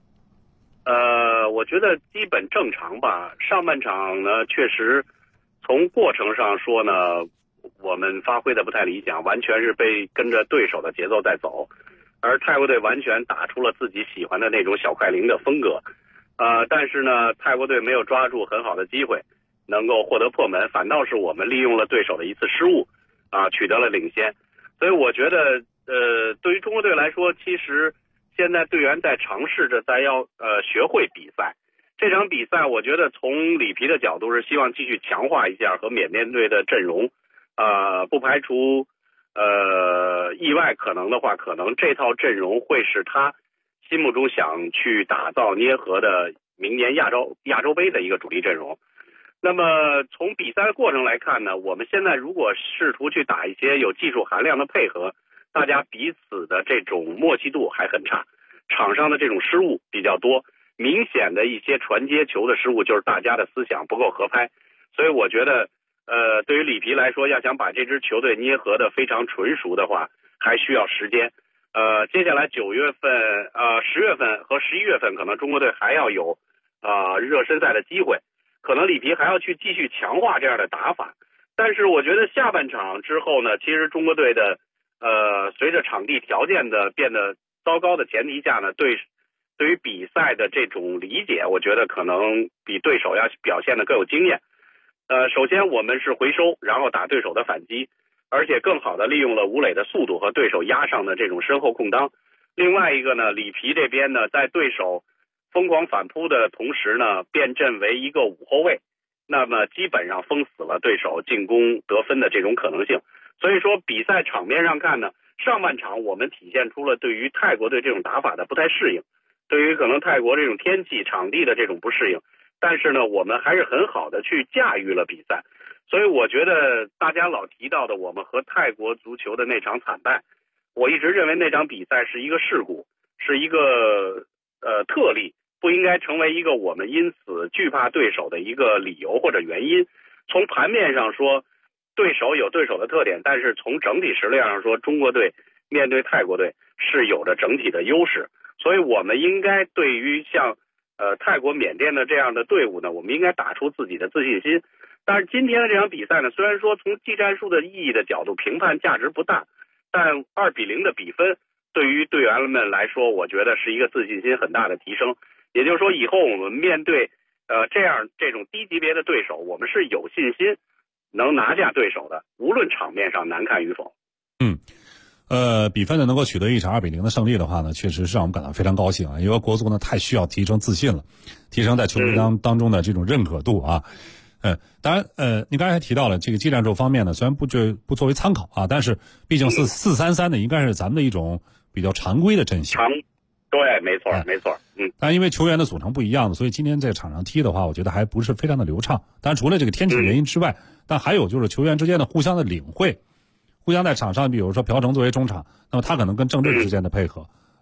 我觉得基本正常吧。上半场呢，确实从过程上说呢，我们发挥的不太理想，完全是被跟着对手的节奏在走，而泰国队完全打出了自己喜欢的那种小快灵的风格。但是呢，泰国队没有抓住很好的机会，能够获得破门，反倒是我们利用了对手的一次失误，取得了领先。所以我觉得，对于中国队来说，其实现在队员在尝试着要学会比赛。这场比赛，我觉得从里皮的角度是希望继续强化一下和缅甸队的阵容，不排除意外可能的话，可能这套阵容会是他心目中想去打造捏合的明年亚洲杯的一个主力阵容。那么从比赛的过程来看呢，我们现在如果试图去打一些有技术含量的配合，大家彼此的这种默契度还很差，场上的这种失误比较多，明显的一些传接球的失误，就是大家的思想不够合拍。所以我觉得对于里皮来说，要想把这支球队捏合的非常纯熟的话，还需要时间。接下来9月份、10月份和11月份，可能中国队还要有热身赛的机会，可能里皮还要去继续强化这样的打法。但是我觉得下半场之后呢，其实中国队的随着场地条件的变得糟糕的前提下呢，对于比赛的这种理解，我觉得可能比对手要表现的更有经验。首先我们是回收，然后打对手的反击，而且更好的利用了吴磊的速度和对手压上的这种身后空当。另外一个呢，里皮这边呢，在对手疯狂反扑的同时呢，变阵为一个5后卫，那么基本上封死了对手进攻得分的这种可能性。所以说比赛场面上看呢，上半场我们体现出了对于泰国队这种打法的不太适应，对于可能泰国这种天气场地的这种不适应，但是呢，我们还是很好的去驾驭了比赛。所以我觉得大家老提到的我们和泰国足球的那场惨败，我一直认为那场比赛是一个事故，是一个特例，不应该成为一个我们因此惧怕对手的一个理由或者原因。从盘面上说，对手有对手的特点，但是从整体实力上说，中国队面对泰国队是有着整体的优势。所以我们应该对于像泰国、缅甸的这样的队伍呢，我们应该打出自己的自信心。但是今天的这场比赛呢，虽然说从技战术的意义的角度评判价值不大，但2-0的比分对于队员们来说，我觉得是一个自信心很大的提升。也就是说，以后我们面对这种低级别的对手，我们是有信心能拿下对手的，无论场面上难看与否。 比分呢能够取得一场2-0的胜利的话呢，确实是让我们感到非常高兴啊！因为国足呢太需要提升自信了，提升在球迷当中的这种认可度啊。当然你刚才提到了这个技战术方面呢，虽然不作为参考啊，但是毕竟4-3-3呢应该是咱们的一种比较常规的阵型。 对，没错。 但因为球员的组成不一样的，所以今天在场上踢的话，我觉得还不是非常的流畅。当然除了这个天气原因之外，但还有就是球员之间的互相的领会，互相在场上，比如说朴成作为中场，那么他可能跟郑智之间的配合，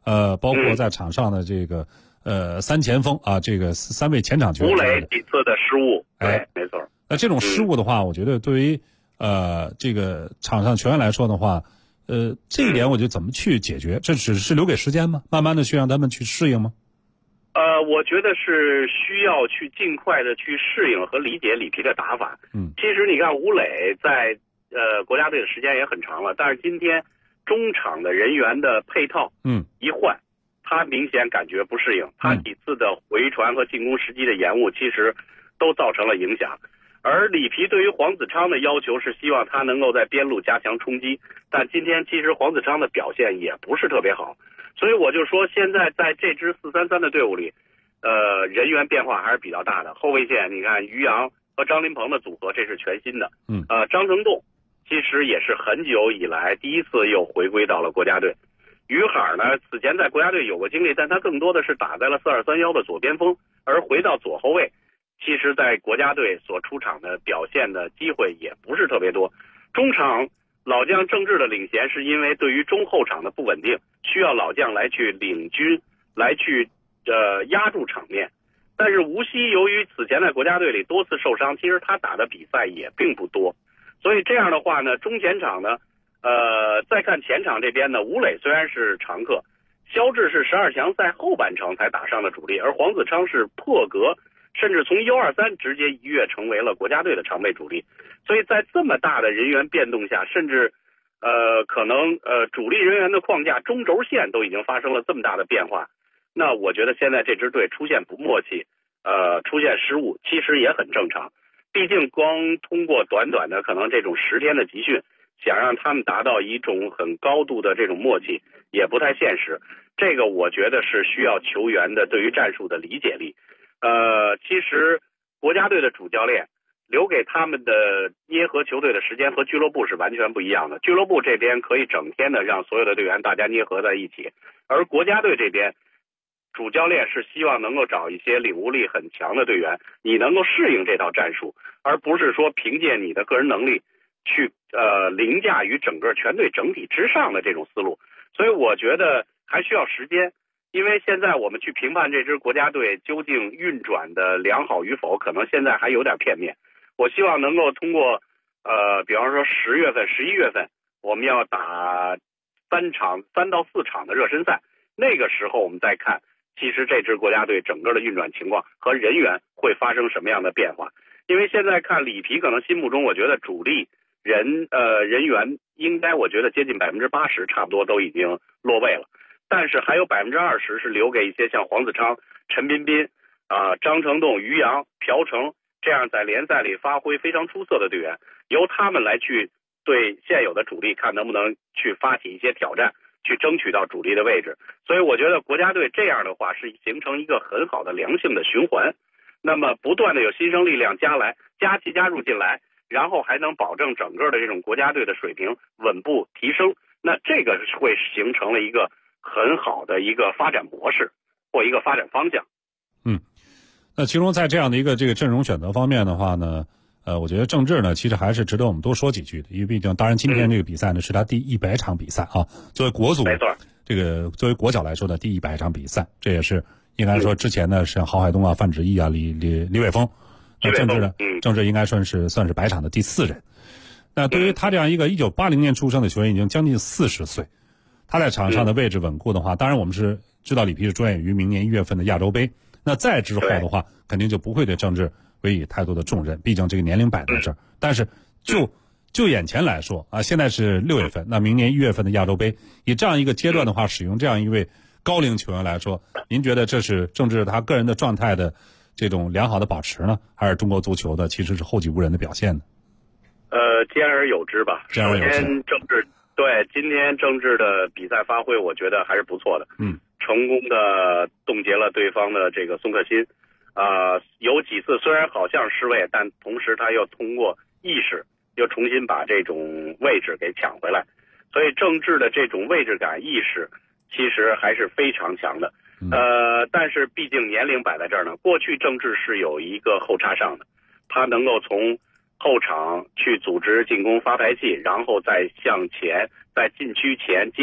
包括在场上的这个三前锋啊，这个3位前场球员， 吴磊几次的失误，对，没错。 那这种失误的话，我觉得对于这个场上球员来说的话，这一点我就怎么去解决？这只是留给时间吗？慢慢的去让他们去适应吗？ 我觉得是需要去尽快的去适应和理解里皮的打法。其实你看吴磊在国家队的时间也很长了，但是今天中场的人员的配套一换，他明显感觉不适应，他几次的回传和进攻时机的延误其实都造成了影响。而里皮对于黄子昌的要求是希望他能够在边路加强冲击，但今天其实黄子昌的表现也不是特别好，所以我就说现在在这支4-3-3的队伍里，人员变化还是比较大的。后卫线你看于洋和张琳芃的组合，这是全新的。张成栋其实也是很久以来第一次又回归到了国家队。于海呢，此前在国家队有过经历，但他更多的是打在了4-2-3-1的左边锋，而回到左后卫，其实在国家队所出场的表现的机会也不是特别多。中场老将郑智的领衔是因为对于中后场的不稳定，需要老将来去领军，来去压住场面。但是吴曦由于此前在国家队里多次受伤，其实他打的比赛也并不多，所以这样的话呢，中前场呢再看前场这边呢，吴磊虽然是常客，肖智是12强赛后半程才打上的主力，而黄子昌是破格甚至从 U23 直接一跃成为了国家队的常备主力。所以在这么大的人员变动下，甚至可能主力人员的框架中轴线都已经发生了这么大的变化，那我觉得现在这支队出现不默契，出现失误其实也很正常。毕竟光通过短短的可能这种10天的集训，想让他们达到一种很高度的这种默契也不太现实。这个我觉得是需要球员的对于战术的理解力。其实国家队的主教练留给他们的捏合球队的时间和俱乐部是完全不一样的。俱乐部这边可以整天的让所有的队员大家捏合在一起，而国家队这边主教练是希望能够找一些领悟力很强的队员，你能够适应这套战术，而不是说凭借你的个人能力去凌驾于整个全队整体之上的这种思路。所以我觉得还需要时间，因为现在我们去评判这支国家队究竟运转的良好与否，可能现在还有点片面。我希望能够通过比方说10月份、11月份，我们要打3到4场的热身赛，那个时候我们再看，其实这支国家队整个的运转情况和人员会发生什么样的变化。因为现在看里皮可能心目中，我觉得主力人员应该我觉得接近80%差不多都已经落位了，但是还有20%是留给一些像黄子昌、陈彬彬张成栋、于洋、朴成这样在联赛里发挥非常出色的队员，由他们来去对现有的主力看能不能去发起一些挑战，去争取到主力的位置。所以我觉得国家队这样的话是形成一个很好的良性的循环，那么不断的有新生力量加入进来，然后还能保证整个的这种国家队的水平稳步提升，那这个会形成了一个很好的一个发展模式或一个发展方向。 那其中在这样的一个这个阵容选择方面的话呢，我觉得郑智呢其实还是值得我们多说几句的，因为毕竟当然今天这个比赛呢是他第100场比赛啊，作为国足， 没错， 这个作为国脚来说的第100场比赛，这也是应该说之前呢是郝海东啊、范志毅啊、李伟峰，那郑智应该算是100场的第4人。那对于他这样一个1980年出生的球员，已经将近40岁，他在场上的位置稳固的话，当然我们是知道里皮是着眼于明年1月份的亚洲杯，那再之后的话肯定就不会对郑智委以太多的重任，毕竟这个年龄摆在这儿。但是就眼前来说啊，现在是6月份，那明年1月份的亚洲杯，以这样一个阶段的话，使用这样一位高龄球员来说，您觉得这是郑智他个人的状态的这种良好的保持呢，还是中国足球的其实是后继无人的表现呢？ 兼而有之吧。首先今天郑智的比赛发挥我觉得还是不错的，成功的冻结了对方的这个宋克辛，有几次虽然好像失位，但同时他又通过意识又重新把这种位置给抢回来，所以郑智的这种位置感意识其实还是非常强的。但是毕竟年龄摆在这儿呢，过去郑智是有一个后插上的，他能够从后场去组织进攻发牌器，然后再向前在禁区前接应，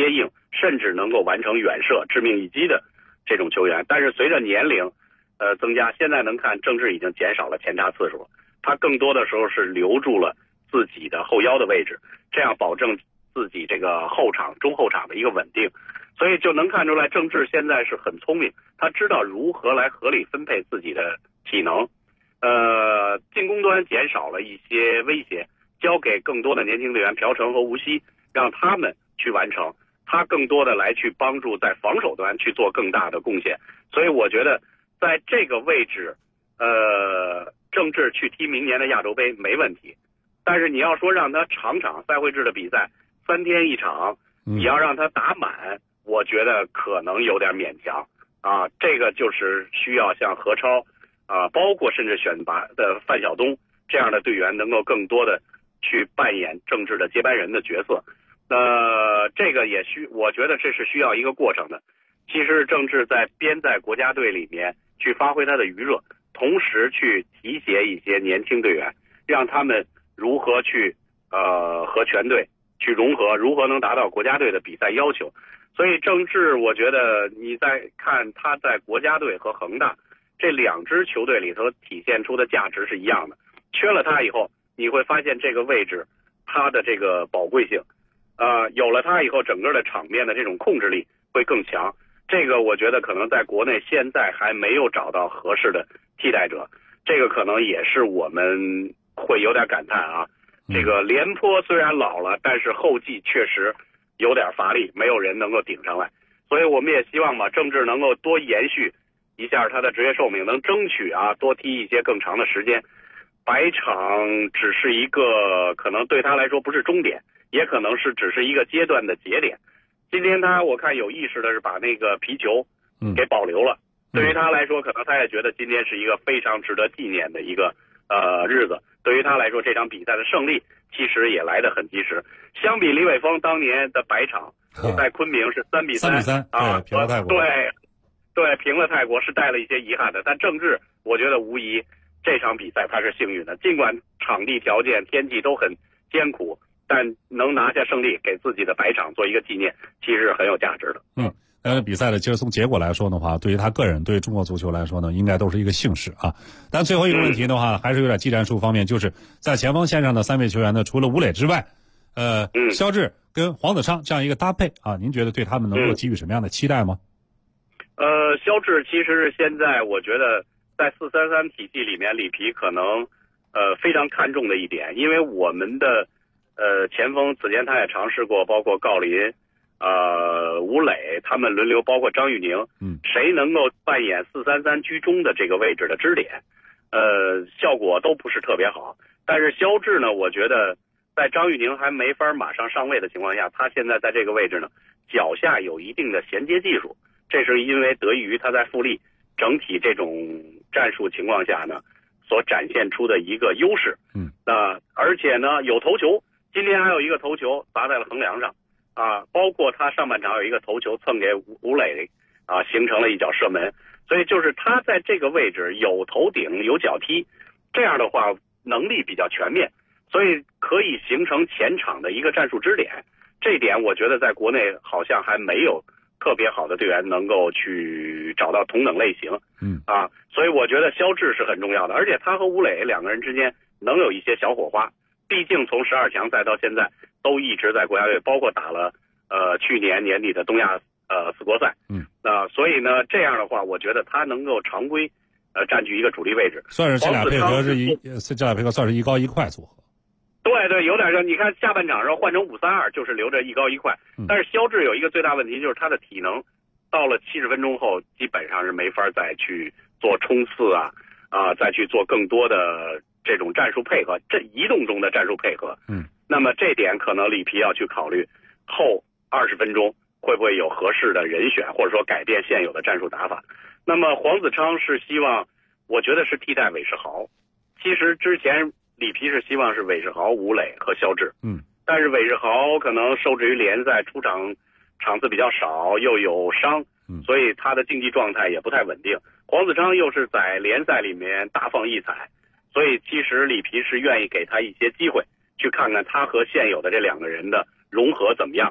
甚至能够完成远射、致命一击的这种球员。但是随着年龄增加，现在能看郑智已经减少了前插次数，他更多的时候是留住了自己的后腰的位置，这样保证自己这个后场、中后场的一个稳定。所以就能看出来郑智现在是很聪明，他知道如何来合理分配自己的体能。进攻端减少了一些威胁，交给更多的年轻队员朴成和吴曦，让他们去完成，他更多的来去帮助在防守端去做更大的贡献。所以我觉得在这个位置郑智去踢明年的亚洲杯没问题。但是你要说让他场赛会制的比赛3天1场，你要让他打满，我觉得可能有点勉强啊。这个就是需要像何超包括甚至选拔的范晓东这样的队员能够更多的去扮演郑智的接班人的角色。这个也我觉得这是需要一个过程的。其实郑智在国家队里面去发挥他的余热，同时去提携一些年轻队员，让他们如何去和全队去融合，如何能达到国家队的比赛要求。所以郑智我觉得你在看他在国家队和恒大这2支球队里头体现出的价值是一样的，缺了他以后你会发现这个位置他的这个宝贵性有了他以后整个的场面的这种控制力会更强。这个我觉得可能在国内现在还没有找到合适的替代者，这个可能也是我们会有点感叹啊。这个廉颇虽然老了，但是后继确实有点乏力，没有人能够顶上来。所以我们也希望郑智能够多延续一下他的职业寿命，能争取多踢一些更长的时间。百场只是一个可能对他来说不是终点，也可能是只是一个阶段的节点。今天我看有意识的是把那个皮球给保留了，对于他来说可能他也觉得今天是一个非常值得纪念的一个日子。对于他来说这场比赛的胜利其实也来得很及时。相比李玮峰当年的百场在昆明是3-3 平了泰国， 对平了泰国是带了一些遗憾的。但郑智我觉得无疑这场比赛他是幸运的，尽管场地条件天气都很艰苦，但能拿下胜利给自己的百场做一个纪念，其实是很有价值的。 比赛的其实从结果来说的话，对于他个人对中国足球来说呢，应该都是一个幸事啊。但最后一个问题的话还是有点技战术方面，就是在前锋线上的3位球员呢，除了吴磊之外肖智跟黄子昌这样一个搭配您觉得对他们能够给予什么样的期待吗？ 肖智其实是现在我觉得在4-3-3体系里面里皮可能非常看重的一点，因为我们的前锋此前他也尝试过，包括郜林吴磊他们轮流，包括张玉宁谁能够扮演4-3-3居中的这个位置的支点效果都不是特别好。但是肖智呢，我觉得在张玉宁还没法马上上位的情况下，他现在在这个位置呢脚下有一定的衔接技术，这是因为得益于他在富力整体这种战术情况下呢所展现出的一个优势。而且呢有头球，今天还有一个头球砸在了横梁上包括他上半场有一个头球蹭给吴磊形成了一脚射门。所以就是他在这个位置有头顶有脚踢，这样的话能力比较全面，所以可以形成前场的一个战术支点。这一点我觉得在国内好像还没有特别好的队员能够去找到同等类型所以我觉得肖智是很重要的，而且他和吴磊2个人之间能有一些小火花，毕竟从12强赛到现在都一直在国家队，包括打了去年年底的东亚4国赛所以呢这样的话我觉得他能够常规占据一个主力位置， 算是这俩配合算是一高一快组合。 对，有点像你看下半场时候换成5-3-2就是留着一高一快。但是肖智有一个最大问题，就是他的体能到了70分钟后基本上是没法再去做冲刺再去做更多的这种战术配合，这移动中的战术配合那么这点可能里皮要去考虑后20分钟会不会有合适的人选，或者说改变现有的战术打法。那么黄子昌是希望我觉得是替代韦世豪，其实之前里皮是希望是韦世豪、吴磊和肖智但是韦世豪可能受制于联赛出场场次比较少，又有伤所以他的竞技状态也不太稳定。黄子昌又是在联赛里面大放异彩，所以其实里皮是愿意给他一些机会，去看看他和现有的这2个人的融合怎么样。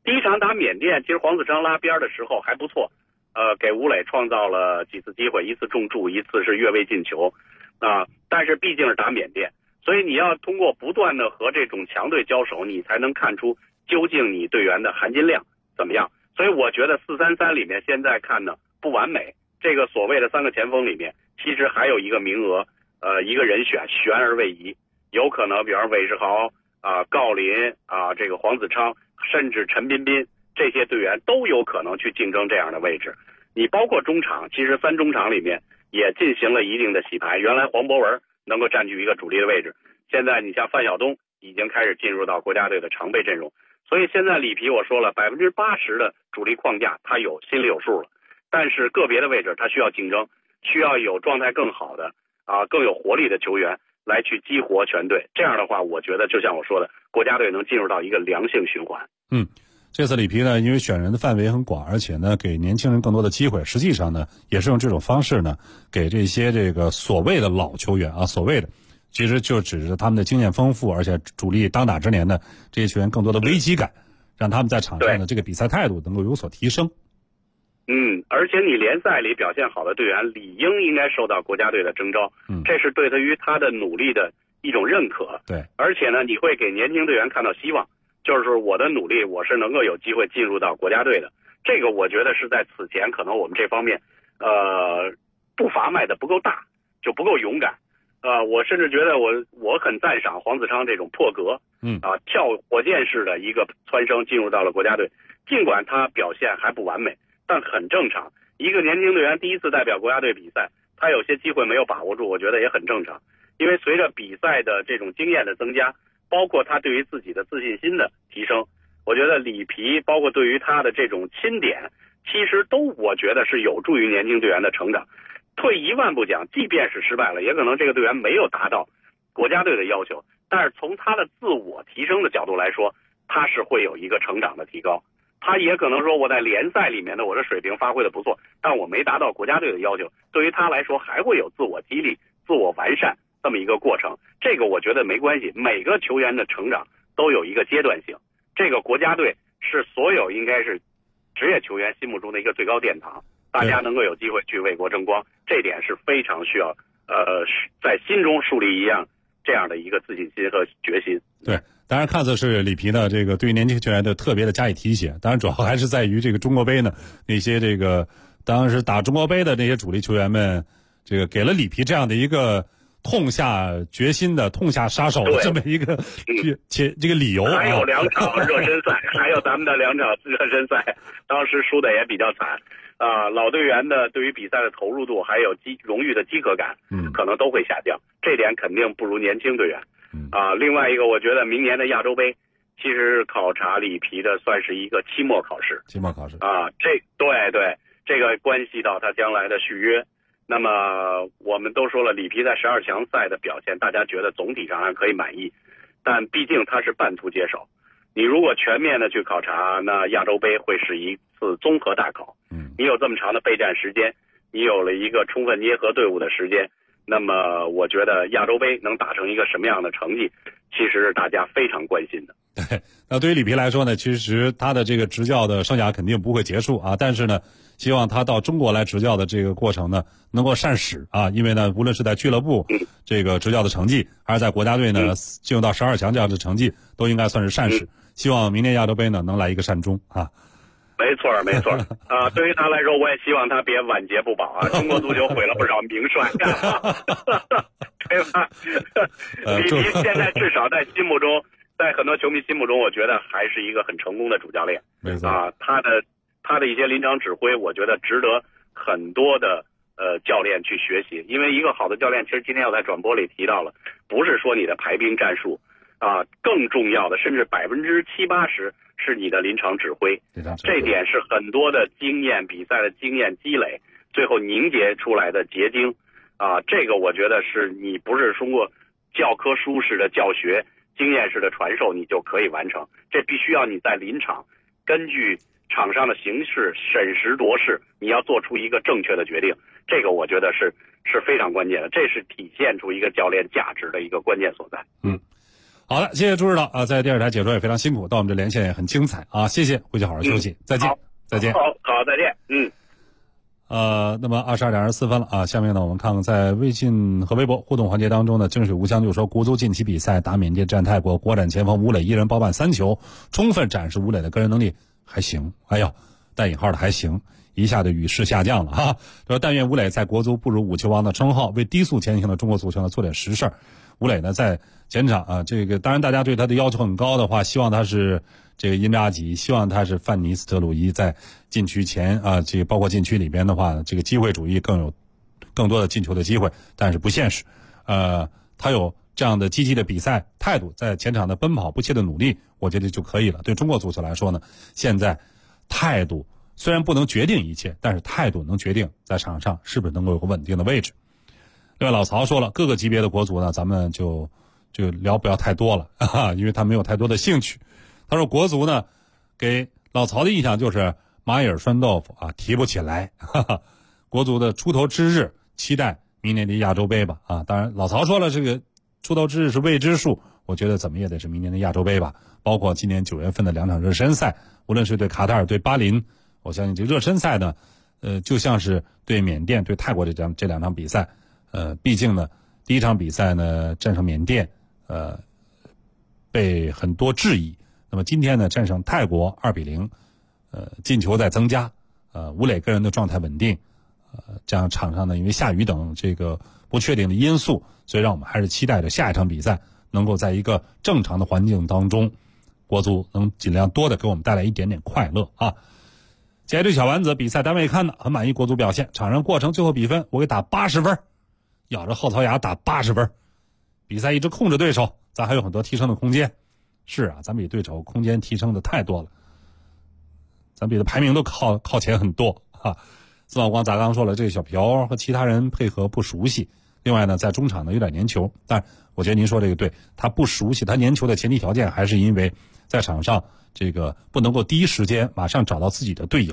第一场打缅甸，其实黄子昌拉边的时候还不错，给吴磊创造了几次机会，一次中柱，一次是越位进球，但是毕竟是打缅甸，所以你要通过不断的和这种强队交手，你才能看出究竟你队员的含金量怎么样。所以我觉得4-3-3里面现在看呢不完美，这个所谓的3个前锋里面，其实还有一个名额，一个人选悬而未疑，有可能比方韦世豪郜林这个黄子昌，甚至陈彬彬这些队员都有可能去竞争这样的位置。你包括中场，其实3中场里面也进行了一定的洗牌，原来黄博文能够占据一个主力的位置，现在你像范晓东已经开始进入到国家队的常备阵容，所以现在里皮我说了，80%的主力框架他心里有数了，但是个别的位置他需要竞争，需要有状态更好的更有活力的球员来去激活全队。这样的话，我觉得就像我说的，国家队能进入到一个良性循环。 这次里皮呢，因为选人的范围很广，而且呢给年轻人更多的机会，实际上呢也是用这种方式呢给这些这个所谓的老球员所谓的其实就指着他们的经验丰富，而且主力当打之年的这些球员更多的危机感，让他们在场上的这个比赛态度能够有所提升。 而且你联赛里表现好的队员理应该受到国家队的征召，这是对于他的努力的一种认可。 对， 而且呢，你会给年轻队员看到希望，就是我的努力，我是能够有机会进入到国家队的。这个我觉得是在此前可能我们这方面步伐迈的不够大，就不够勇敢。我甚至觉得我很赞赏黄子昌这种破格，跳火箭式的一个蹿升进入到了国家队，尽管他表现还不完美，但很正常。一个年轻队员第一次代表国家队比赛，他有些机会没有把握住，我觉得也很正常。因为随着比赛的这种经验的增加，包括他对于自己的自信心的提升，我觉得里皮包括对于他的这种钦点，其实都我觉得是有助于年轻队员的成长。退一万步讲，即便是失败了，也可能这个队员没有达到国家队的要求，但是从他的自我提升的角度来说，他是会有一个成长的提高。他也可能说我在联赛里面的我的水平发挥的不错，但我没达到国家队的要求，对于他来说还会有自我激励、自我完善这么一个过程。这个我觉得没关系，每个球员的成长都有一个阶段性。这个国家队是所有应该是职业球员心目中的一个最高殿堂，大家能够有机会去为国争光，这点是非常需要在心中树立这样的一个自信心和决心。 对，当然看似是里皮呢这个对于年轻球员的特别的加以提携，当然主要还是在于这个中国杯呢，那些这个当时打中国杯的那些主力球员们，这个给了里皮这样的一个痛下决心的、痛下杀手的这么一个这个理由。 还有2场热身赛，还有咱们的2场热身赛，当时输的也比较惨。老队员的对于比赛的投入度还有荣誉的饥渴感，可能都会下降，这点肯定不如年轻队员。另外一个，我觉得明年的亚洲杯，其实考察里皮的算是一个期末考试。这个关系到他将来的续约。那么我们都说了，里皮在12强赛的表现，大家觉得总体上还可以满意，但毕竟他是半途接手。你如果全面的去考察，那亚洲杯会是一次综合大考。你有这么长的备战时间，你有了一个充分捏合队伍的时间，那么我觉得亚洲杯能打成一个什么样的成绩，其实是大家非常关心的。 对，那对于里皮来说呢，其实他的这个执教的生涯肯定不会结束但是呢，希望他到中国来执教的这个过程呢，能够善始因为呢，无论是在俱乐部这个执教的成绩，还是在国家队呢进入到12强这样的成绩，都应该算是善始。希望明年亚洲杯呢能来一个善终没错对于他来说，我也希望他别晚节不保中国足球毁了不少名帅对吧？里皮现在至少在心目中，在很多球迷心目中，我觉得还是一个很成功的主教练。 没错他的一些临场指挥，我觉得值得很多的教练去学习。因为一个好的教练，其实今天我在转播里提到了，不是说你的排兵战术更重要的，甚至70-80%是你的临场指挥。这点是很多的经验，比赛的经验积累，最后凝结出来的结晶这个我觉得是你不是通过教科书式的教学、经验式的传授你就可以完成，这必须要你在临场根据场上的形势审时度势，你要做出一个正确的决定。这个我觉得是非常关键的，这是体现出一个教练价值的一个关键所在。 好的，谢谢朱指导啊，在电视台解说也非常辛苦，到我们这连线也很精彩啊，谢谢，回去好好休息，再见，再见。 好，再见。 那么22点24分了啊，下面呢我们看看在微信和微博互动环节当中呢，净水无香就说国足近期比赛打缅甸战泰国，国产前锋吴磊一人包办3球，充分展示吴磊的个人能力还行，哎呦，带引号的还行，一下就语势下降了哈。说但愿吴磊在国足不如5球王的称号，为低速前行的中国足球呢做点实事。吴磊呢在前场啊，这个当然大家对他的要求很高的话，希望他是这个因扎吉，希望他是范尼斯特鲁伊在禁区前啊，这个包括禁区里边的话，这个机会主义更多的进球的机会，但是不现实。他有这样的积极的比赛态度，在前场的奔跑不懈的努力，我觉得就可以了。对中国足球来说呢，现在态度虽然不能决定一切，但是态度能决定在场上是不是能够有个稳定的位置。另外老曹说了，各个级别的国足呢，咱们就聊不要太多了啊，因为他没有太多的兴趣。他说国足呢，给老曹的印象就是蚂蚁耳拴豆腐啊，提不起来。国足的出头之日，期待明年的亚洲杯吧啊！当然老曹说了，这个出头之日是未知数，我觉得怎么也得是明年的亚洲杯吧。包括今年9月份的2场热身赛，无论是对卡塔尔对巴林，我相信这热身赛呢，就像是对缅甸对泰国这2场比赛。毕竟呢，第一场比赛呢战胜缅甸，被很多质疑。那么今天呢战胜泰国2-0，进球在增加，吴磊个人的状态稳定，这样场上呢因为下雨等这个不确定的因素，所以让我们还是期待着下一场比赛能够在一个正常的环境当中，国足能尽量多的给我们带来一点点快乐啊。接着小丸子比赛单位看的很满意国足表现，场上过程最后比分我给打80分。咬着后槽牙打80分，比赛一直控制对手，咱还有很多提升的空间。是啊，咱比对手空间提升的太多了，咱比的排名都靠前很多哈。司马光咱刚说了，这个小朴和其他人配合不熟悉，另外呢在中场呢有点粘球，但我觉得您说这个对，他不熟悉，他粘球的前提条件还是因为在场上这个不能够第一时间马上找到自己的队友，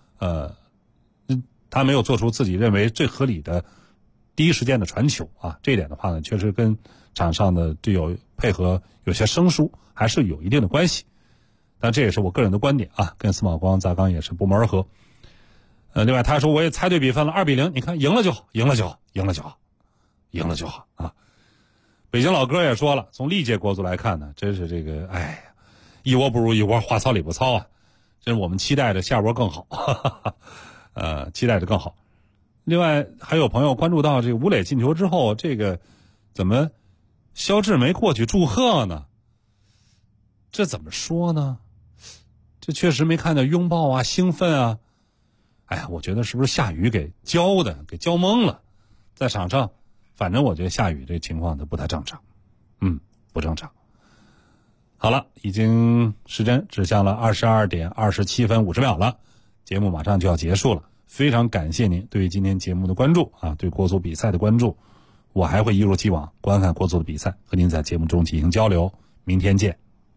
他没有做出自己认为最合理的第一时间的传球啊，这一点的话呢，确实跟场上的队友配合有些生疏，还是有一定的关系。但这也是我个人的观点啊，跟司马光、砸缸也是不谋而合。另外他说我也猜对比分了，2-0，你看赢了就好，赢了就好，赢了就好，赢了就好啊。北京老哥也说了，从历届国足来看呢，真是这个哎呀，一窝不如一窝，话糙理不糙啊。这是我们期待着下窝更好，期待着更好。另外还有朋友关注到这个吴磊进球之后，这个怎么肖智没过去祝贺呢？这怎么说呢？这确实没看到拥抱啊、兴奋啊。哎呀，我觉得是不是下雨给浇懵了？在场上，反正我觉得下雨这情况都不太正常，不正常。好了，已经时针指向了22点27分50秒了，节目马上就要结束了。非常感谢您对于今天节目的关注啊，对国足比赛的关注，我还会一如既往观看国足的比赛，和您在节目中进行交流。明天见。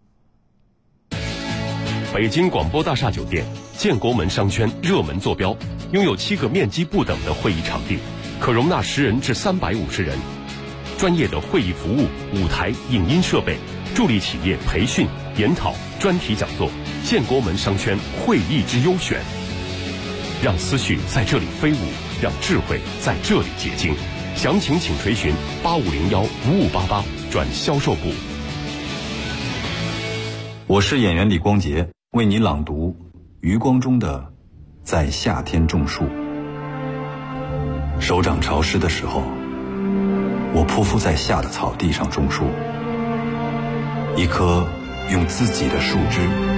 北京广播大厦酒店建国门商圈热门坐标，拥有7个面积不等的会议场地，可容纳10人至350人，专业的会议服务、舞台、影音设备，助力企业培训、研讨、专题讲座。建国门商圈会议之优选，让思绪在这里飞舞，让智慧在这里结晶。详情请垂询8501-5588转销售部。 我是演员李光洁，为你朗读余光中的《在夏天种树》。手掌潮湿的时候，我匍匐在夏的草地上种树，一棵用自己的树枝